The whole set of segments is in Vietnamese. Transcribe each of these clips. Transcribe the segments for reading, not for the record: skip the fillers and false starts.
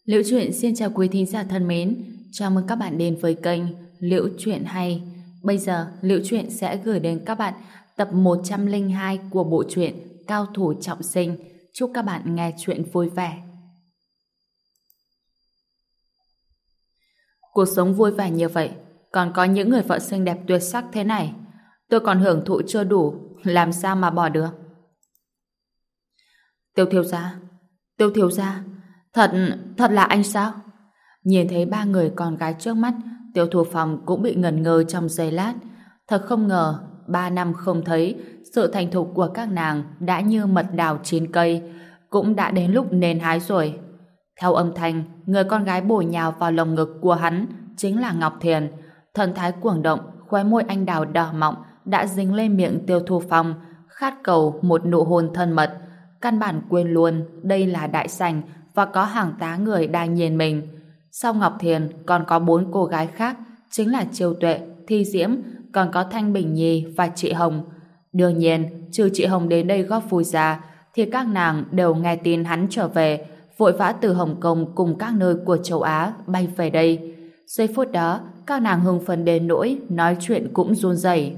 Liễu Chuyện xin chào quý thính giả thân mến, chào mừng các bạn đến với kênh Liễu Chuyện Hay. Bây giờ, Liễu Chuyện sẽ gửi đến các bạn tập 102 của bộ truyện Cao Thủ Trọng Sinh. Chúc các bạn nghe chuyện vui vẻ. Cuộc sống vui vẻ như vậy, còn có những người vợ xinh đẹp tuyệt sắc thế này. Tôi còn hưởng thụ chưa đủ, làm sao mà bỏ được? Tiêu Thiếu Gia, thật là anh sao? Nhìn thấy ba người con gái trước mắt, Tiêu Thu Phong cũng bị ngẩn ngơ trong giây lát. Thật không ngờ, 3 năm không thấy, sự thành thục của các nàng đã như mật đào chín cây, cũng đã đến lúc nên hái rồi. Theo âm thanh, người con gái bổ nhào vào lồng ngực của hắn chính là Ngọc Thiền. Thần thái cuồng động, khóe môi anh đào đỏ mọng đã dính lên miệng Tiêu Thu Phong, khát cầu một nụ hôn thân mật. Căn bản quên luôn đây là đại sảnh và có hàng tá người đang nhìn mình. Sau Ngọc Thiền còn có 4 cô gái khác, chính là Chiêu Tuệ, Thi Diễm, còn có Thanh Bình Nhi và chị Hồng. Đương nhiên, trừ chị Hồng đến đây góp vui ra, thì các nàng đều nghe tin hắn trở về, vội vã từ Hồng Kông cùng các nơi của châu Á bay về đây. Giây phút đó, các nàng hưng phấn đến nỗi nói chuyện cũng run rẩy.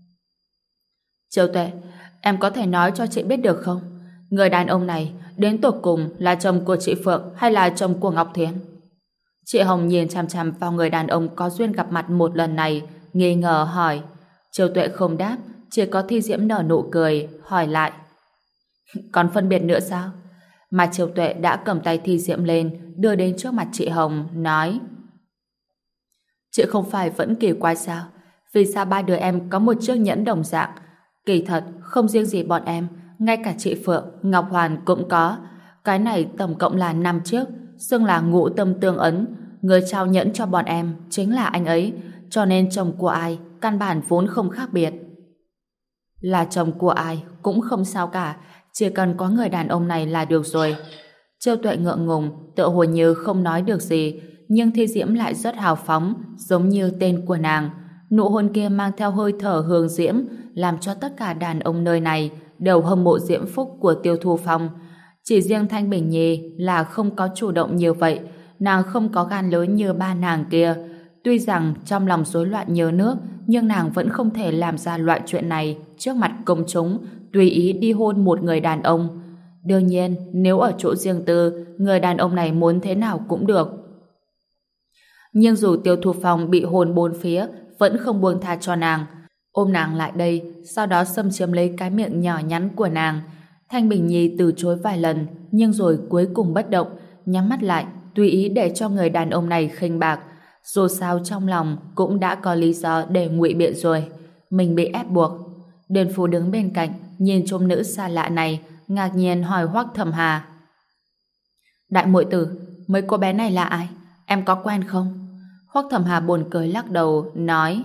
Chiêu Tuệ, em có thể nói cho chị biết được không? Người đàn ông này đến tột cùng là chồng của chị Phượng hay là chồng của Ngọc Thiến? Chị Hồng nhìn chằm chằm vào người đàn ông có duyên gặp mặt một lần này, nghi ngờ hỏi. Chiêu Tuệ không đáp, chỉ có Thi Diễm nở nụ cười, hỏi lại. Còn phân biệt nữa sao? Mà Chiêu Tuệ đã cầm tay Thi Diễm lên, đưa đến trước mặt chị Hồng, nói. Chị không phải vẫn kỳ quái sao? Vì sao ba đứa em có một chiếc nhẫn đồng dạng? Kỳ thật, không riêng gì bọn em, ngay cả chị Phượng, Ngọc Hoàn cũng có. Cái này tổng cộng là 5 chiếc, xưng là ngũ tâm tương ấn. Người trao nhẫn cho bọn em chính là anh ấy, cho nên chồng của ai căn bản vốn không khác biệt. Là chồng của ai cũng không sao cả, chỉ cần có người đàn ông này là được rồi. Chiêu Tuệ ngượng ngùng, tựa hồ như không nói được gì, nhưng Thi Diễm lại rất hào phóng, giống như tên của nàng. Nụ hôn kia mang theo hơi thở hương diễm, làm cho tất cả đàn ông nơi này đều hâm mộ diễm phúc của Tiêu Thu Phong. Chỉ riêng Thanh Bình Nhi là không có chủ động như vậy, nàng không có gan lớn như ba nàng kia. Tuy rằng trong lòng rối loạn như nước, nhưng nàng vẫn không thể làm ra loại chuyện này trước mặt công chúng, tùy ý đi hôn một người đàn ông. Đương nhiên, nếu ở chỗ riêng tư, người đàn ông này muốn thế nào cũng được. Nhưng dù Tiêu Thu Phong bị hôn bốn phía, vẫn không buông tha cho nàng. Ôm nàng lại đây, sau đó xâm chiếm lấy cái miệng nhỏ nhắn của nàng. Thanh Bình Nhi từ chối vài lần, nhưng rồi cuối cùng bất động, nhắm mắt lại, tùy ý để cho người đàn ông này khinh bạc. Dù sao trong lòng cũng đã có lý do để ngụy biện rồi. Mình bị ép buộc. Điền Phú đứng bên cạnh, nhìn trông nữ xa lạ này, ngạc nhiên hỏi Hoắc Thẩm Hà. Đại muội tử, mấy cô bé này là ai? Em có quen không? Hoắc Thẩm Hà buồn cười lắc đầu, nói.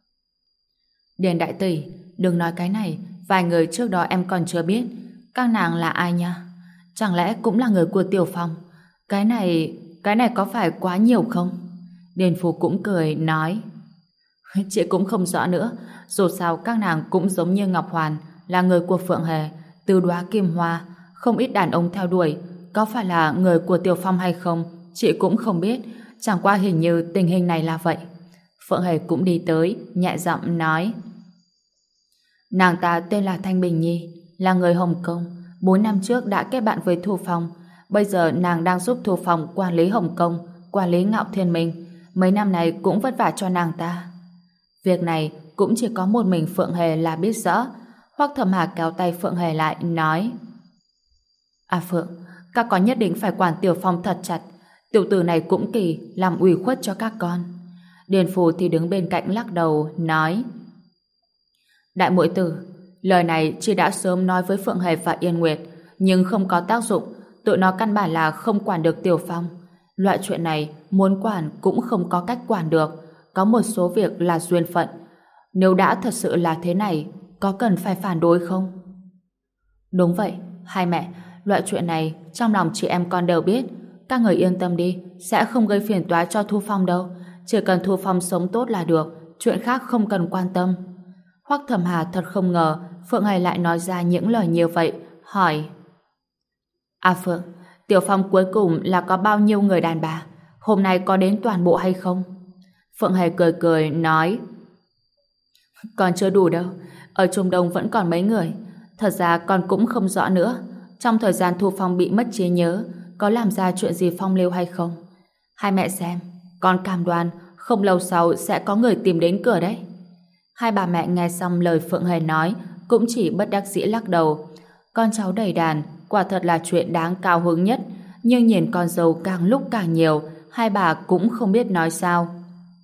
Điền đại tỷ, đừng nói cái này, vài người trước đó em còn chưa biết. Các nàng là ai nha? Chẳng lẽ cũng là người của Tiểu Phong? Cái này có phải quá nhiều không? Điền Phú cũng cười, nói. Chị cũng không rõ nữa, dù sao các nàng cũng giống như Ngọc Hoàn, là người của Phượng Hề, Từ Đóa Kim Hoa, không ít đàn ông theo đuổi. Có phải là người của Tiểu Phong hay không? Chị cũng không biết, chẳng qua hình như tình hình này là vậy. Phượng Hề cũng đi tới, nhẹ giọng nói. Nàng ta tên là Thanh Bình Nhi, là người Hồng Kông, 4 năm trước đã kết bạn với Thu Phong. Bây giờ nàng đang giúp Thu Phong quản lý Hồng Kông, quản lý Ngạo Thiên Minh. Mấy năm này cũng vất vả cho nàng ta. Việc này cũng chỉ có một mình Phượng Hề là biết rõ. Hoắc Thẩm Hà kéo tay Phượng Hề lại, nói. À Phượng, các con nhất định phải quản Tiểu Phong thật chặt. Tiểu tử này cũng kỳ, làm ủy khuất cho các con. Điền Phù thì đứng bên cạnh lắc đầu, nói. Đại muội tử, lời này chị đã sớm nói với Phượng Hề và Yên Nguyệt, nhưng không có tác dụng. Tụi nó căn bản là không quản được Tiểu Phong. Loại chuyện này muốn quản cũng không có cách quản được. Có một số việc là duyên phận. Nếu đã thật sự là thế này, có cần phải phản đối không? Đúng vậy, hai mẹ, loại chuyện này trong lòng chị em con đều biết. Các người yên tâm đi, sẽ không gây phiền toái cho Thu Phong đâu. Chỉ cần Thu Phong sống tốt là được, chuyện khác không cần quan tâm. Hoắc Thẩm Hà thật không ngờ Phượng Hề lại nói ra những lời như vậy, hỏi. À Phượng, Tiểu Phong cuối cùng là có bao nhiêu người đàn bà? Hôm nay có đến toàn bộ hay không? Phượng Hề cười cười nói: Còn chưa đủ đâu, ở Trung Đông vẫn còn mấy người. Thật ra con cũng không rõ nữa. Trong thời gian Thu Phong bị mất trí nhớ, có làm ra chuyện gì phong lưu hay không? Hai mẹ xem, con cam đoan không lâu sau sẽ có người tìm đến cửa đấy. Hai bà mẹ nghe xong lời Phượng Hề nói, cũng chỉ bất đắc dĩ lắc đầu. Con cháu đầy đàn, quả thật là chuyện đáng cao hứng nhất, nhưng nhìn con dâu càng lúc càng nhiều, hai bà cũng không biết nói sao.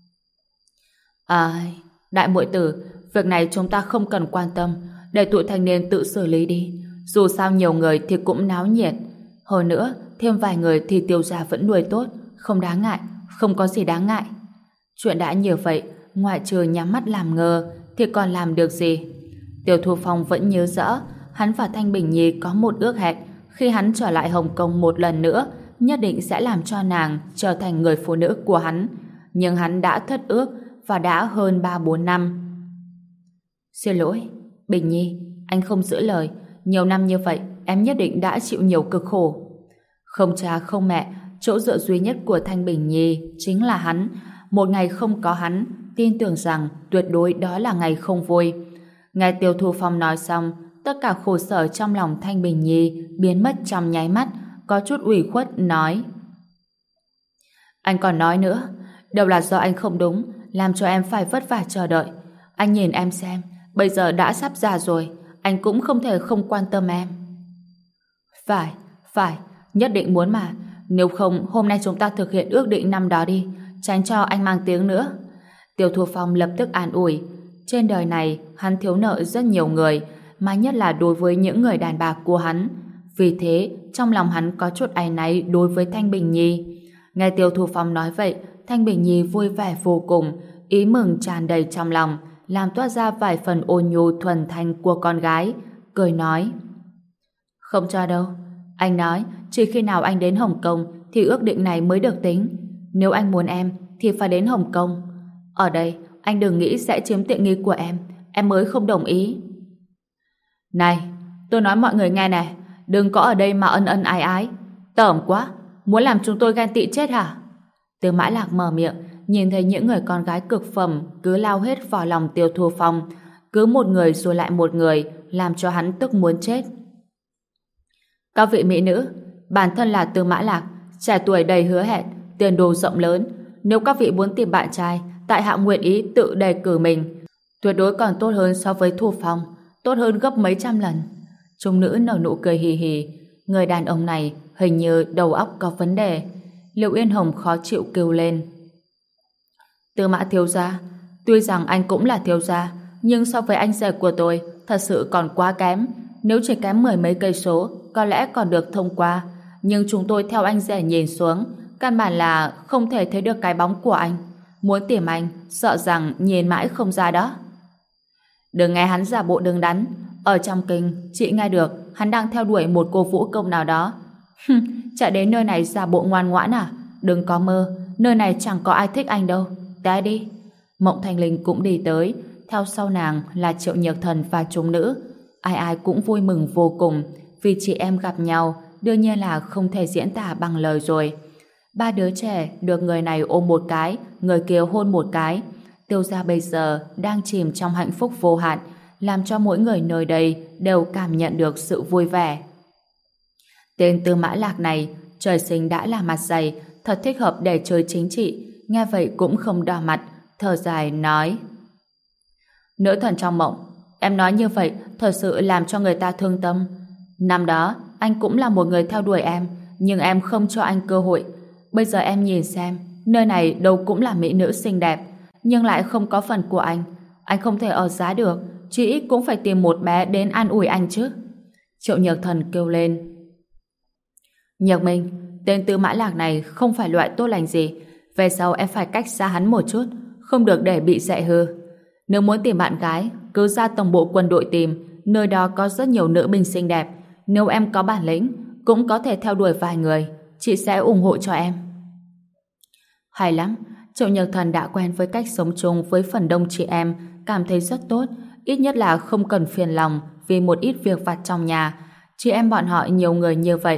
Đại muội tử, việc này chúng ta không cần quan tâm, để tụi thanh niên tự xử lý đi. Dù sao nhiều người thì cũng náo nhiệt. Hơn nữa, thêm vài người thì Tiêu gia vẫn nuôi tốt, không đáng ngại, không có gì đáng ngại. Chuyện đã nhiều vậy, ngoại trừ nhắm mắt làm ngơ, thì còn làm được gì? Tiêu Thu Phong vẫn nhớ rõ, hắn và Thanh Bình Nhi có một ước hẹn, khi hắn trở lại Hồng Kông một lần nữa, nhất định sẽ làm cho nàng trở thành người phụ nữ của hắn. Nhưng hắn đã thất ước, và đã hơn 3-4 năm. Xin lỗi, Bình Nhi, anh không giữ lời. Nhiều năm như vậy, em nhất định đã chịu nhiều cực khổ. Không cha không mẹ, chỗ dựa duy nhất của Thanh Bình Nhi chính là hắn. Một ngày không có hắn, tin tưởng rằng tuyệt đối đó là ngày không vui. Nghe Tiêu Thu Phong nói xong, tất cả khổ sở trong lòng Thanh Bình Nhi biến mất trong nháy mắt, có chút ủy khuất nói: Anh còn nói nữa, đâu là do anh không đúng, làm cho em phải vất vả chờ đợi. Anh nhìn em xem, bây giờ đã sắp già rồi, anh cũng không thể không quan tâm em. Phải, nhất định muốn mà. Nếu không, hôm nay chúng ta thực hiện ước định năm đó đi, tránh cho anh mang tiếng nữa. Tiêu Thu Phong lập tức an ủi. Trên đời này, hắn thiếu nợ rất nhiều người, mà nhất là đối với những người đàn bà của hắn. Vì thế, trong lòng hắn có chút áy náy đối với Thanh Bình Nhi. Nghe Tiêu Thu Phong nói vậy, Thanh Bình Nhi vui vẻ vô cùng, ý mừng tràn đầy trong lòng, làm toát ra vài phần ôn nhu thuần thanh của con gái, cười nói: Không cho đâu, anh nói chỉ khi nào anh đến Hồng Kông thì ước định này mới được tính. Nếu anh muốn em thì phải đến Hồng Kông. Ở đây, anh đừng nghĩ sẽ chiếm tiện nghi của em mới không đồng ý. Này, tôi nói mọi người nghe này, đừng có ở đây mà ân ân ái ái. Tởm quá, muốn làm chúng tôi ghen tị chết hả? Tiêu Mã Lạc mở miệng, nhìn thấy những người con gái cực phẩm cứ lao hết vào lòng Tiêu Thu Phong, cứ một người rồi lại một người, làm cho hắn tức muốn chết. Các vị mỹ nữ, bản thân là Tiêu Mã Lạc, trẻ tuổi đầy hứa hẹn, tiền đồ rộng lớn. Nếu các vị muốn tìm bạn trai, tại hạ nguyện ý tự đề cử mình. Tuyệt đối còn tốt hơn so với Thu Phong, tốt hơn gấp mấy trăm lần. Trung nữ nở nụ cười hì hì. Người đàn ông này hình như đầu óc có vấn đề. Liệu Yên Hồng khó chịu kêu lên: Tư Mã thiếu gia, tuy rằng anh cũng là thiếu gia, nhưng so với anh rể của tôi thật sự còn quá kém. Nếu chỉ kém 10 mấy cây số có lẽ còn được thông qua, nhưng chúng tôi theo anh rể nhìn xuống, căn bản là không thể thấy được cái bóng của anh. Muốn tìm anh, sợ rằng nhìn mãi không ra đó. Đừng nghe hắn giả bộ đứng đắn. Ở trong kinh, chị nghe được hắn đang theo đuổi một cô vũ công nào đó. Chạy đến nơi này giả bộ ngoan ngoãn à? Đừng có mơ, nơi này chẳng có ai thích anh đâu. Té đi. Mộng Thanh Linh cũng đi tới, theo sau nàng là Triệu Nhược Thần và chúng nữ. Ai ai cũng vui mừng vô cùng, vì chị em gặp nhau đương nhiên là không thể diễn tả bằng lời rồi. Ba đứa trẻ được người này ôm một cái, người kia hôn một cái. Tiêu gia bây giờ đang chìm trong hạnh phúc vô hạn, làm cho mỗi người nơi đây đều cảm nhận được sự vui vẻ. Tên Tư Mã Lạc này trời sinh đã là mặt dày, thật thích hợp để chơi chính trị. Nghe vậy cũng không đỏ mặt, thở dài nói: Nữ thần trong mộng, em nói như vậy thật sự làm cho người ta thương tâm. Năm đó anh cũng là một người theo đuổi em, nhưng em không cho anh cơ hội. Bây giờ em nhìn xem, nơi này đâu cũng là mỹ nữ xinh đẹp, nhưng lại không có phần của anh. Anh không thể ở giá được, chỉ ít cũng phải tìm một bé đến an ủi anh chứ. Triệu Nhược Thần kêu lên. Nhược Minh, tên Tư Mã Lạc này không phải loại tốt lành gì. Về sau em phải cách xa hắn một chút, không được để bị dạy hư. Nếu muốn tìm bạn gái, cứ ra tổng bộ quân đội tìm, nơi đó có rất nhiều nữ binh xinh đẹp. Nếu em có bản lĩnh, cũng có thể theo đuổi vài người, chị sẽ ủng hộ cho em. Hay lắm, Triệu Nhược Thần đã quen với cách sống chung với phần đông chị em, cảm thấy rất tốt, ít nhất là không cần phiền lòng vì một ít việc vặt trong nhà. Chị em bọn họ nhiều người như vậy,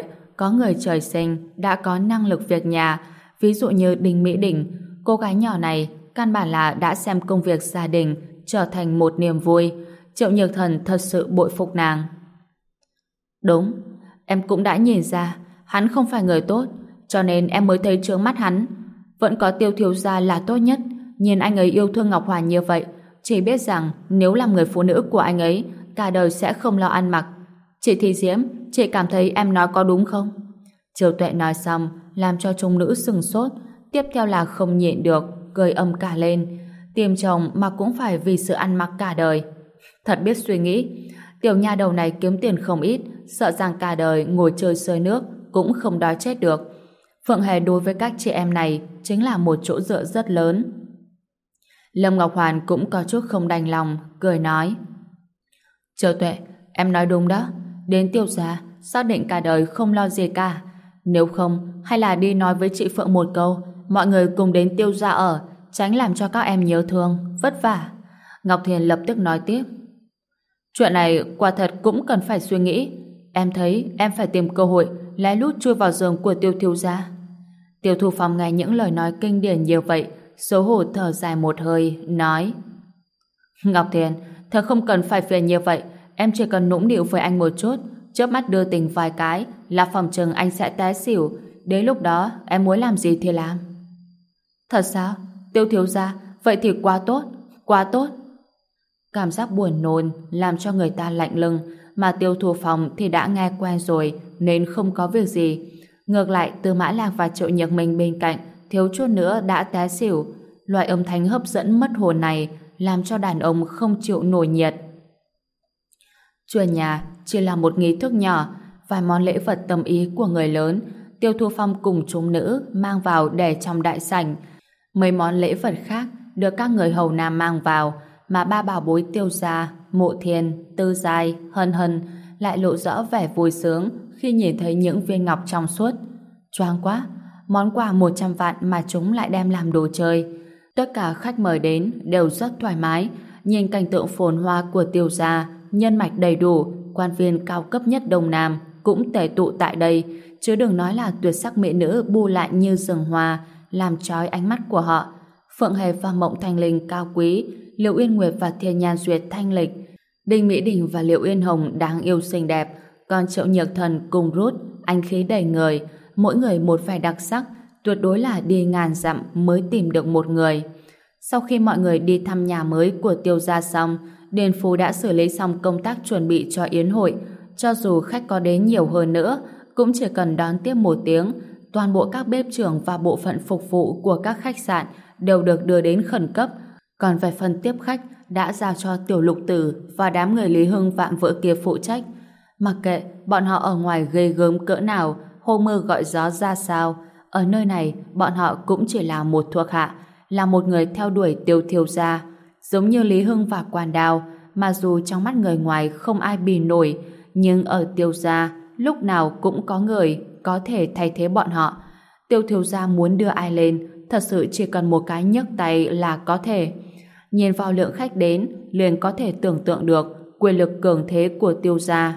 Có người trời sinh đã có năng lực việc nhà, ví dụ như Đinh Mỹ Đình, cô gái nhỏ này căn bản là đã xem công việc gia đình trở thành một niềm vui. Triệu Nhược Thần thật sự bội phục nàng. Đúng, em cũng đã nhìn ra hắn không phải người tốt, cho nên em mới thấy chướng mắt hắn. Vẫn có Tiêu thiếu gia là tốt nhất. Nhìn anh ấy yêu thương Ngọc Hoàn như vậy, chỉ biết rằng nếu làm người phụ nữ của anh ấy, cả đời sẽ không lo ăn mặc. Chị Thị Diễm, chị cảm thấy em nói có đúng không? Triều Tuệ nói xong, làm cho trung nữ sừng sốt, tiếp theo là không nhịn được, cười âm cả lên. Tìm chồng mà cũng phải vì sự ăn mặc cả đời. Thật biết suy nghĩ. Tiểu nha đầu này kiếm tiền không ít, sợ rằng cả đời ngồi chơi sơi nước cũng không đói chết được. Phượng Hề đối với các chị em này chính là một chỗ dựa rất lớn. Lâm Ngọc Hoàn cũng có chút không đành lòng, cười nói: Triều Tuệ, em nói đúng đó. Đến Tiêu gia xác định cả đời không lo gì cả. Nếu không, hay là đi nói với chị Phượng một câu, mọi người cùng đến Tiêu gia ở, tránh làm cho các em nhớ thương, vất vả. Ngọc Thiền lập tức nói tiếp: Chuyện này quả thật cũng cần phải suy nghĩ. Em thấy em phải tìm cơ hội lén lút chui vào giường của Tiêu thiếu gia. Tiêu Thu Phong nghe những lời nói kinh điển như vậy, xấu hổ thở dài một hơi, nói: Ngọc Thiền, thật không cần phải phiền như vậy. Em chỉ cần nũng nịu với anh một chút, chớp mắt đưa tình vài cái là phòng chừng anh sẽ té xỉu. Đến lúc đó em muốn làm gì thì làm. Thật sao? Tiêu thiếu gia, vậy thì quá tốt, quá tốt. Cảm giác buồn nôn làm cho người ta lạnh lưng, mà Tiêu Thu Phong thì đã nghe quen rồi nên không có việc gì. Ngược lại, Tư Mã Lạc và Triệu Nhược Minh bên cạnh thiếu chút nữa đã té xỉu. Loại âm thanh hấp dẫn mất hồn này làm cho đàn ông không chịu nổi nhiệt. Chuyển nhà chỉ là một nghi thức nhỏ, vài món lễ vật tâm ý của người lớn. Tiêu Thu Phong cùng chúng nữ mang vào để trong đại sảnh. Mấy món lễ vật khác được các người hầu nam mang vào, mà ba bảo bối Tiêu gia, Mộ Thiên, Tư Giai, Hân Hân lại lộ rõ vẻ vui sướng khi nhìn thấy những viên ngọc trong suốt. Choáng quá, món quà 100 vạn mà chúng lại đem làm đồ chơi. Tất cả khách mời đến đều rất thoải mái, nhìn cảnh tượng phồn hoa của Tiêu gia, nhân mạch đầy đủ, quan viên cao cấp nhất Đông Nam cũng tề tụ tại đây, chứ đừng nói là tuyệt sắc mỹ nữ bu lại như rừng hoa, làm chói ánh mắt của họ. Phượng Hề và Mộng Thanh Linh cao quý, Liệu Uyên Nguyệt và Thiên Nhan Duyệt thanh lịch, Đinh Mỹ Đình và Liệu Uyên Hồng đáng yêu xinh đẹp, còn Triệu Nhược Thần cùng Rút anh khí đầy người, mỗi người một vẻ đặc sắc, tuyệt đối là đi ngàn dặm mới tìm được một người. Sau khi mọi người đi thăm nhà mới của Tiêu gia xong, Điền Phú đã xử lý xong công tác chuẩn bị cho yến hội. Cho dù khách có đến nhiều hơn nữa, cũng chỉ cần đón tiếp 1 tiếng, toàn bộ các bếp trưởng và bộ phận phục vụ của các khách sạn đều được đưa đến khẩn cấp. Còn về phần tiếp khách đã giao cho Tiểu Lục Tử và đám người Lý Hưng vạm vỡ kia phụ trách. Mặc kệ bọn họ ở ngoài ghê gớm cỡ nào, hô mưa gọi gió ra sao, ở nơi này bọn họ cũng chỉ là một thuộc hạ, là một người theo đuổi Tiêu thiếu gia. Giống như Lý Hưng và Quan Đào, mà dù trong mắt người ngoài không ai bì nổi, nhưng ở Tiêu gia lúc nào cũng có người có thể thay thế bọn họ. Tiêu thiếu gia muốn đưa ai lên, thật sự chỉ cần một cái nhấc tay là có thể. Nhìn vào lượng khách đến, liền có thể tưởng tượng được quyền lực cường thế của Tiêu gia.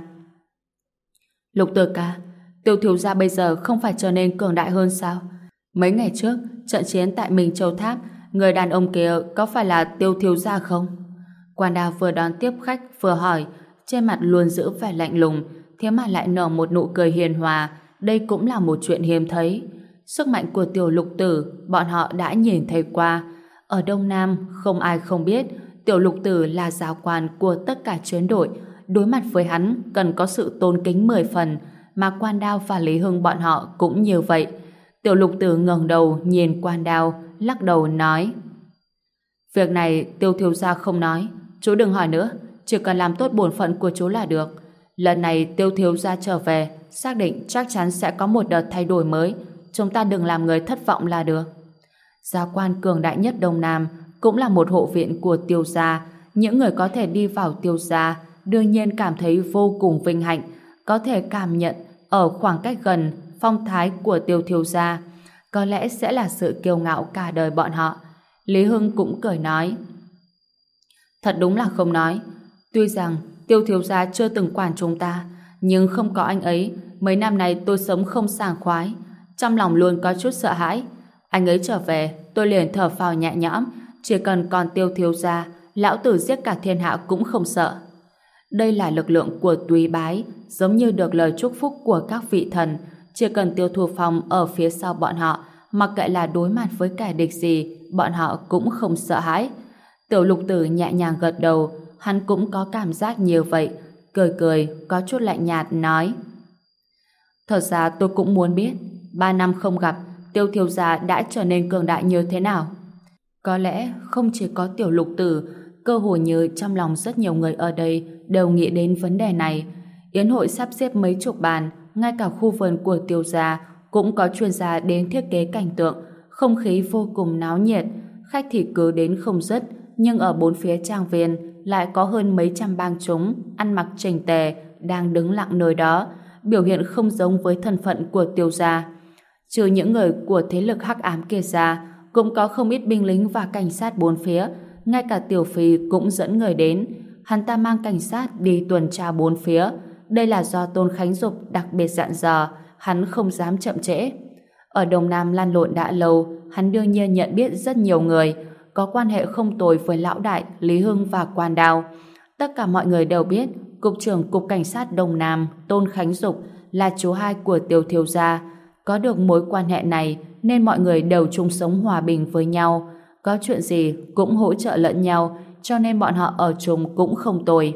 Lục Tử ca, Tiêu thiếu gia bây giờ không phải trở nên cường đại hơn sao? Mấy ngày trước, trận chiến tại Minh Châu Tháp, người đàn ông kia có phải là Tiêu thiếu gia không? Quan Đào vừa đón tiếp khách vừa hỏi, trên mặt luôn giữ vẻ lạnh lùng, thế mà lại nở một nụ cười hiền hòa. Đây cũng là một chuyện hiếm thấy. Sức mạnh của Tiểu Lục Tử bọn họ đã nhìn thấy qua. Ở Đông Nam không ai không biết Tiểu Lục Tử là giáo quan của tất cả chiến đội, đối mặt với hắn cần có sự tôn kính 10 phần, mà Quan Đao và Lý Hưng bọn họ cũng như vậy. Tiểu Lục Tử ngẩng đầu nhìn Quan Đao, lắc đầu nói: Việc này Tiêu thiếu gia không nói, chú đừng hỏi nữa, chỉ cần làm tốt bổn phận của chú là được. Lần này Tiêu thiếu gia trở về, xác định chắc chắn sẽ có một đợt thay đổi mới, chúng ta đừng làm người thất vọng là được. Gia quan cường đại nhất Đông Nam cũng là một hộ viện của Tiêu gia, những người có thể đi vào Tiêu gia đương nhiên cảm thấy vô cùng vinh hạnh, có thể cảm nhận ở khoảng cách gần phong thái của Tiêu thiếu gia, có lẽ sẽ là sự kiêu ngạo cả đời bọn họ. Lý Hưng cũng cười nói: Thật đúng là không nói, tuy rằng Tiêu thiếu gia chưa từng quản chúng ta, nhưng không có anh ấy, mấy năm nay tôi sống không sảng khoái, trong lòng luôn có chút sợ hãi. Anh ấy trở về, tôi liền thở phào nhẹ nhõm, chỉ cần còn Tiêu thiếu gia, lão tử giết cả thiên hạ cũng không sợ. Đây là lực lượng của Túy Bái, giống như được lời chúc phúc của các vị thần, chỉ cần Tiêu Thu Phong ở phía sau bọn họ, mặc kệ là đối mặt với kẻ địch gì, bọn họ cũng không sợ hãi. Tiểu Lục Tử nhẹ nhàng gật đầu, hắn cũng có cảm giác như vậy, cười cười, có chút lạnh nhạt nói: Thật ra tôi cũng muốn biết, 3 năm không gặp, Tiêu thiếu gia đã trở nên cường đại như thế nào. Có lẽ không chỉ có Tiểu Lục Tử, cơ hồ như trong lòng rất nhiều người ở đây đều nghĩ đến vấn đề này. Yến hội sắp xếp mấy chục bàn, ngay cả khu vườn của Tiêu gia cũng có chuyên gia đến thiết kế cảnh tượng, không khí vô cùng náo nhiệt, khách thì cứ đến không dứt, nhưng ở bốn phía trang viên lại có hơn mấy trăm bang chúng ăn mặc chỉnh tề đang đứng lặng nơi đó, biểu hiện không giống với thân phận của Tiêu gia. Trừ những người của thế lực hắc ám kia ra, cũng có không ít binh lính và cảnh sát bốn phía, ngay cả Tiểu Phi cũng dẫn người đến. Hắn ta mang cảnh sát đi tuần tra bốn phía. Đây là do Tôn Khánh Dục đặc biệt dặn dò, hắn không dám chậm trễ. Ở Đông Nam lăn lộn đã lâu, hắn đương nhiên nhận biết rất nhiều người, có quan hệ không tồi với Lão Đại, Lý Hưng và Quan Đào. Tất cả mọi người đều biết, Cục trưởng Cục Cảnh sát Đông Nam, Tôn Khánh Dục, là chú hai của Tiêu thiếu gia. Có được mối quan hệ này nên mọi người đều chung sống hòa bình với nhau. Có chuyện gì cũng hỗ trợ lẫn nhau, cho nên bọn họ ở chung cũng không tồi.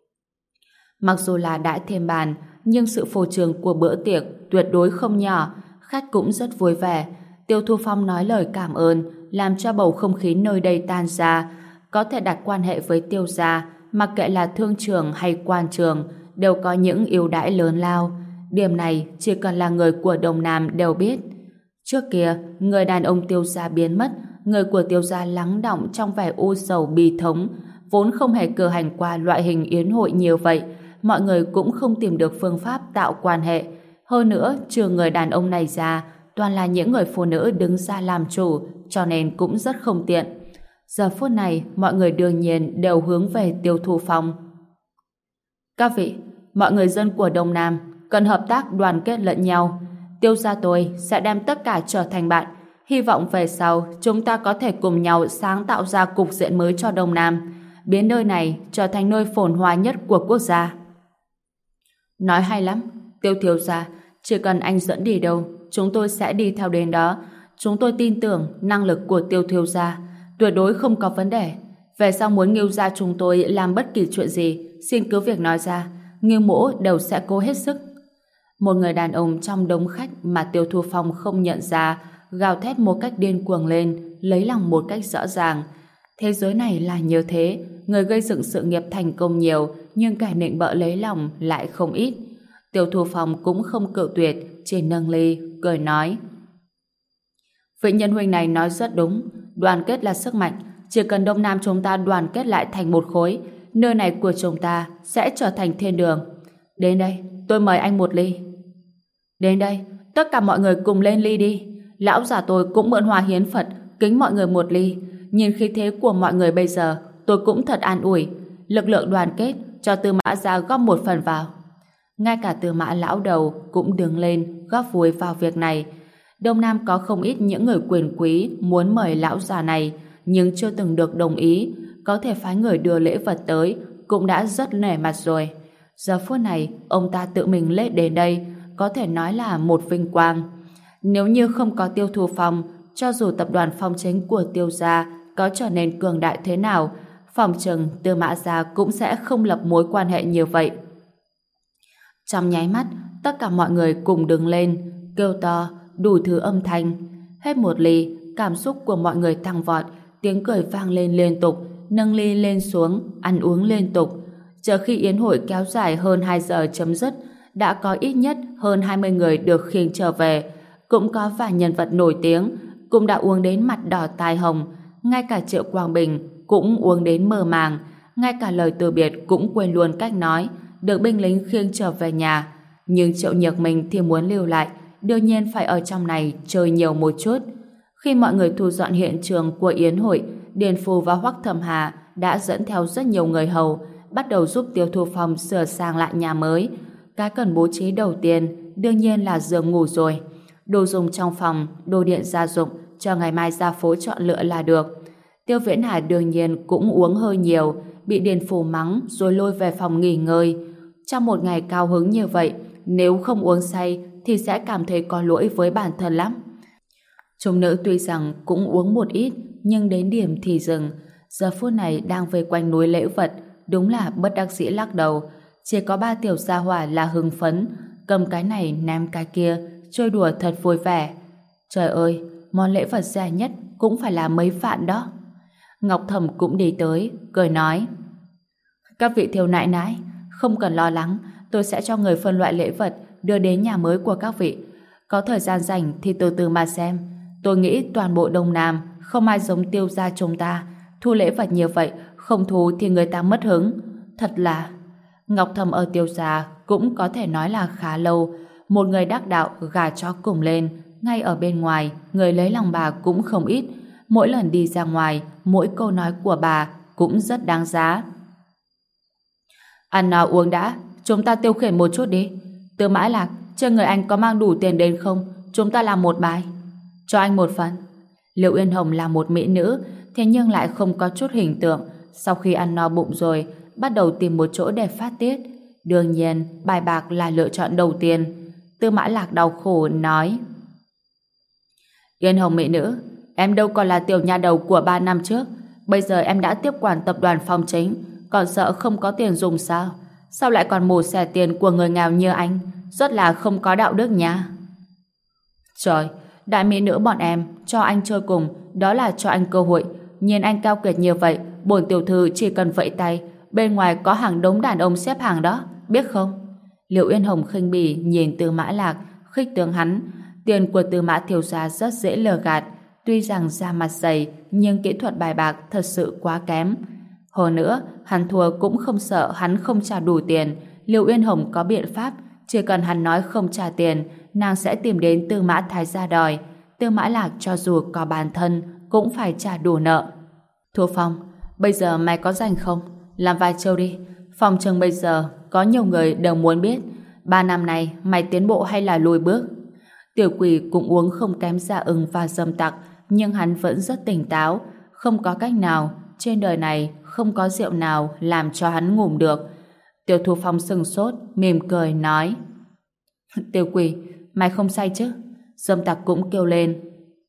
Mặc dù là đã thêm bàn, nhưng sự phô trương của bữa tiệc tuyệt đối không nhỏ, khách cũng rất vui vẻ. Tiêu Thu Phong nói lời cảm ơn, làm cho bầu không khí nơi đây tan ra. Có thể đặt quan hệ với Tiêu gia, mặc kệ là thương trường hay quan trường, đều có những ưu đãi lớn lao. Điểm này chỉ cần là người của Đông Nam đều biết. Trước kia, người đàn ông Tiêu gia biến mất, người của Tiêu gia lắng đọng trong vẻ u sầu bi thống, vốn không hề cử hành qua loại hình yến hội nhiều vậy, mọi người cũng không tìm được phương pháp tạo quan hệ. Hơn nữa, trừ người đàn ông này ra, toàn là những người phụ nữ đứng ra làm chủ, cho nên cũng rất không tiện. Giờ phút này, mọi người đương nhiên đều hướng về Tiêu Thu Phong. Các vị, mọi người dân của Đông Nam cần hợp tác đoàn kết lẫn nhau. Tiêu gia tôi sẽ đem tất cả trở thành bạn. Hy vọng về sau chúng ta có thể cùng nhau sáng tạo ra cục diện mới cho Đông Nam, biến nơi này trở thành nơi phồn hoa nhất của quốc gia. Nói hay lắm, Tiêu thiếu gia, chỉ cần anh dẫn đi đâu, chúng tôi sẽ đi theo đến đó. Chúng tôi tin tưởng năng lực của Tiêu thiếu gia, tuyệt đối không có vấn đề. Về sau muốn Ngưu gia chúng tôi làm bất kỳ chuyện gì, xin cứ việc nói ra, Ngưu mỗ đều sẽ cố hết sức. Một người đàn ông trong đống khách mà Tiêu Thu Phong không nhận ra gào thét một cách điên cuồng lên, lấy lòng một cách rõ ràng. Thế giới này là như thế, người gây dựng sự nghiệp thành công nhiều, nhưng kẻ nịnh bợ lấy lòng lại không ít. Tiêu Thu Phong cũng không cự tuyệt, chỉ nâng ly, cười nói: Vị nhân huynh này nói rất đúng, đoàn kết là sức mạnh, chỉ cần Đông Nam chúng ta đoàn kết lại thành một khối, nơi này của chúng ta sẽ trở thành thiên đường. Đến đây, tôi mời anh một ly. Đến đây, tất cả mọi người cùng lên ly đi. Lão già tôi cũng mượn hoa hiến Phật, kính mọi người một ly. Nhìn khí thế của mọi người bây giờ, tôi cũng thật an ủi. Lực lượng đoàn kết, cho Tư Mã gia góp một phần vào. Ngay cả Tư Mã lão đầu cũng đứng lên góp vui vào việc này. Đông Nam có không ít những người quyền quý muốn mời lão già này, nhưng chưa từng được đồng ý. Có thể phái người đưa lễ vật tới, cũng đã rất nể mặt rồi. Giờ phút này, ông ta tự mình lết đến đây, có thể nói là một vinh quang. Nếu như không có Tiêu Thu Phong, cho dù tập đoàn Phong Chính của Tiêu gia có trở nên cường đại thế nào, phòng chừng Tư Mã gia cũng sẽ không lập mối quan hệ như vậy. Trong nháy mắt, tất cả mọi người cùng đứng lên, kêu to, đủ thứ âm thanh. Hết một ly, cảm xúc của mọi người tăng vọt, tiếng cười vang lên liên tục, nâng ly lên xuống, ăn uống liên tục. Chờ khi yến hội kéo dài hơn 2 giờ chấm dứt, đã có ít nhất hơn 20 người được khiêng trở về. Cũng có vài nhân vật nổi tiếng, cũng đã uống đến mặt đỏ tai hồng. Ngay cả Triệu Quang Bình cũng uống đến mơ màng. Ngay cả lời từ biệt cũng quên luôn cách nói, được binh lính khiêng trở về nhà. Nhưng Triệu Nhược Minh thì muốn lưu lại, đương nhiên phải ở trong này chơi nhiều một chút. Khi mọi người thu dọn hiện trường của yến hội, Điền Phù và Hoắc Thẩm Hà đã dẫn theo rất nhiều người hầu, bắt đầu giúp Tiêu Thu Phong sửa sang lại nhà mới. Cái cần bố trí đầu tiên đương nhiên là giường ngủ rồi. Đồ dùng trong phòng, đồ điện gia dụng, cho ngày mai ra phố chọn lựa là được. Tiêu Viễn Hà đương nhiên cũng uống hơi nhiều, bị Điền Phủ mắng rồi lôi về phòng nghỉ ngơi. Trong một ngày cao hứng như vậy, nếu không uống say thì sẽ cảm thấy có lỗi với bản thân lắm. Chúng nữ tuy rằng cũng uống một ít, nhưng đến điểm thì dừng. Giờ phút này đang vây quanh núi lễ vật, đúng là bất đắc dĩ lắc đầu. Chỉ có 3 tiểu gia hỏa là hưng phấn, cầm cái này ném cái kia, chơi đùa thật vui vẻ. Trời ơi, món lễ vật rẻ nhất cũng phải là mấy vạn đó. Ngọc Thẩm cũng đi tới, cười nói: các vị thiếu nãi nãi, không cần lo lắng, tôi sẽ cho người phân loại lễ vật đưa đến nhà mới của các vị. Có thời gian rảnh thì từ từ mà xem. Tôi nghĩ toàn bộ Đông Nam không ai giống Tiêu gia chúng ta. Thu lễ vật như vậy, không thu thì người ta mất hứng. Thật là... Ngọc Thẩm ở Tiêu gia cũng có thể nói là khá lâu. Một người đắc đạo gà chó cùng lên. Ngay ở bên ngoài, người lấy lòng bà cũng không ít. Mỗi lần đi ra ngoài, mỗi câu nói của bà cũng rất đáng giá. Ăn nào uống đã, chúng ta tiêu khiển một chút đi. Tư Mã Lạc, trên người anh có mang đủ tiền đến không? Chúng ta làm một bài. Cho anh một phần. Liệu Yên Hồng là một mỹ nữ, thế nhưng lại không có chút hình tượng. Sau khi ăn no bụng rồi, bắt đầu tìm một chỗ để phát tiết. Đương nhiên, bài bạc là lựa chọn đầu tiên. Tư Mã Lạc đau khổ nói: Yên Hồng mỹ nữ, em đâu còn là tiểu nha đầu của 3 năm trước. Bây giờ em đã tiếp quản tập đoàn Phong Chính, còn sợ không có tiền dùng sao? Sao lại còn mổ xẻ tiền của người nghèo như anh? Rất là không có đạo đức nha. Trời, đại mỹ nữ bọn em cho anh chơi cùng, đó là cho anh cơ hội. Nhìn anh cao kiệt như vậy, bổn tiểu thư chỉ cần vẫy tay, bên ngoài có hàng đống đàn ông xếp hàng đó, biết không? Liệu Yên Hồng khinh bỉ nhìn Tư Mã Lạc, khích tướng hắn. Tiền của Tư Mã thiếu gia rất dễ lừa gạt, tuy rằng da mặt dày, nhưng kỹ thuật bài bạc thật sự quá kém. Hơn nữa, hắn thua cũng không sợ hắn không trả đủ tiền. Liệu Yên Hồng có biện pháp, chỉ cần hắn nói không trả tiền, nàng sẽ tìm đến Tư Mã Thái gia đòi. Tư Mã Lạc cho dù có bản thân cũng phải trả đủ nợ. Thu Phong, bây giờ mày có rảnh không? Làm vài chiêu đi. Phòng trường bây giờ có nhiều người đều muốn biết 3 năm này mày tiến bộ hay là lùi bước. Tiểu Quỷ cũng uống không kém Dạ Ưng và Dâm Tặc, nhưng hắn vẫn rất tỉnh táo. Không có cách nào, trên đời này không có rượu nào làm cho hắn ngủ được. Tiểu Thu Phong sừng sốt, mỉm cười nói: Tiểu Quỷ, mày không say chứ? Dâm Tặc cũng kêu lên: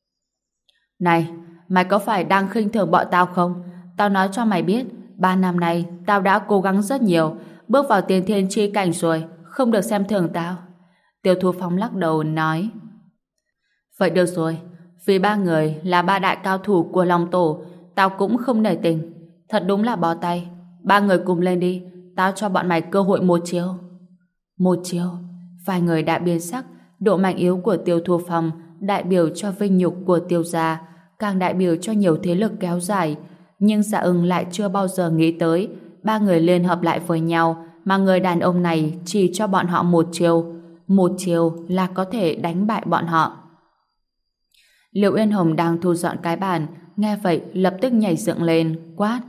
Này, mày có phải đang khinh thường bọn tao không? Tao nói cho mày biết, 3 năm nay tao đã cố gắng rất nhiều, bước vào tiên thiên chi cảnh rồi, không được xem thường tao. Tiểu Thu Phong lắc đầu nói: Vậy được rồi, vì 3 người là 3 đại cao thủ của Long Tổ, tao cũng không nể tình. Thật đúng là bó tay. 3 người cùng lên đi, tao cho bọn mày cơ hội một chiêu. Một chiêu? Vài người đã biến sắc. Độ mạnh yếu của Tiêu Thu Phong đại biểu cho vinh nhục của Tiêu gia, càng đại biểu cho nhiều thế lực kéo dài. Nhưng Dạ Ưng lại chưa bao giờ nghĩ tới 3 người liên hợp lại với nhau, mà người đàn ông này chỉ cho bọn họ một chiêu. Một chiêu là có thể đánh bại bọn họ. Liệu Yên Hồng đang thu dọn cái bàn, nghe vậy lập tức nhảy dựng lên, quát: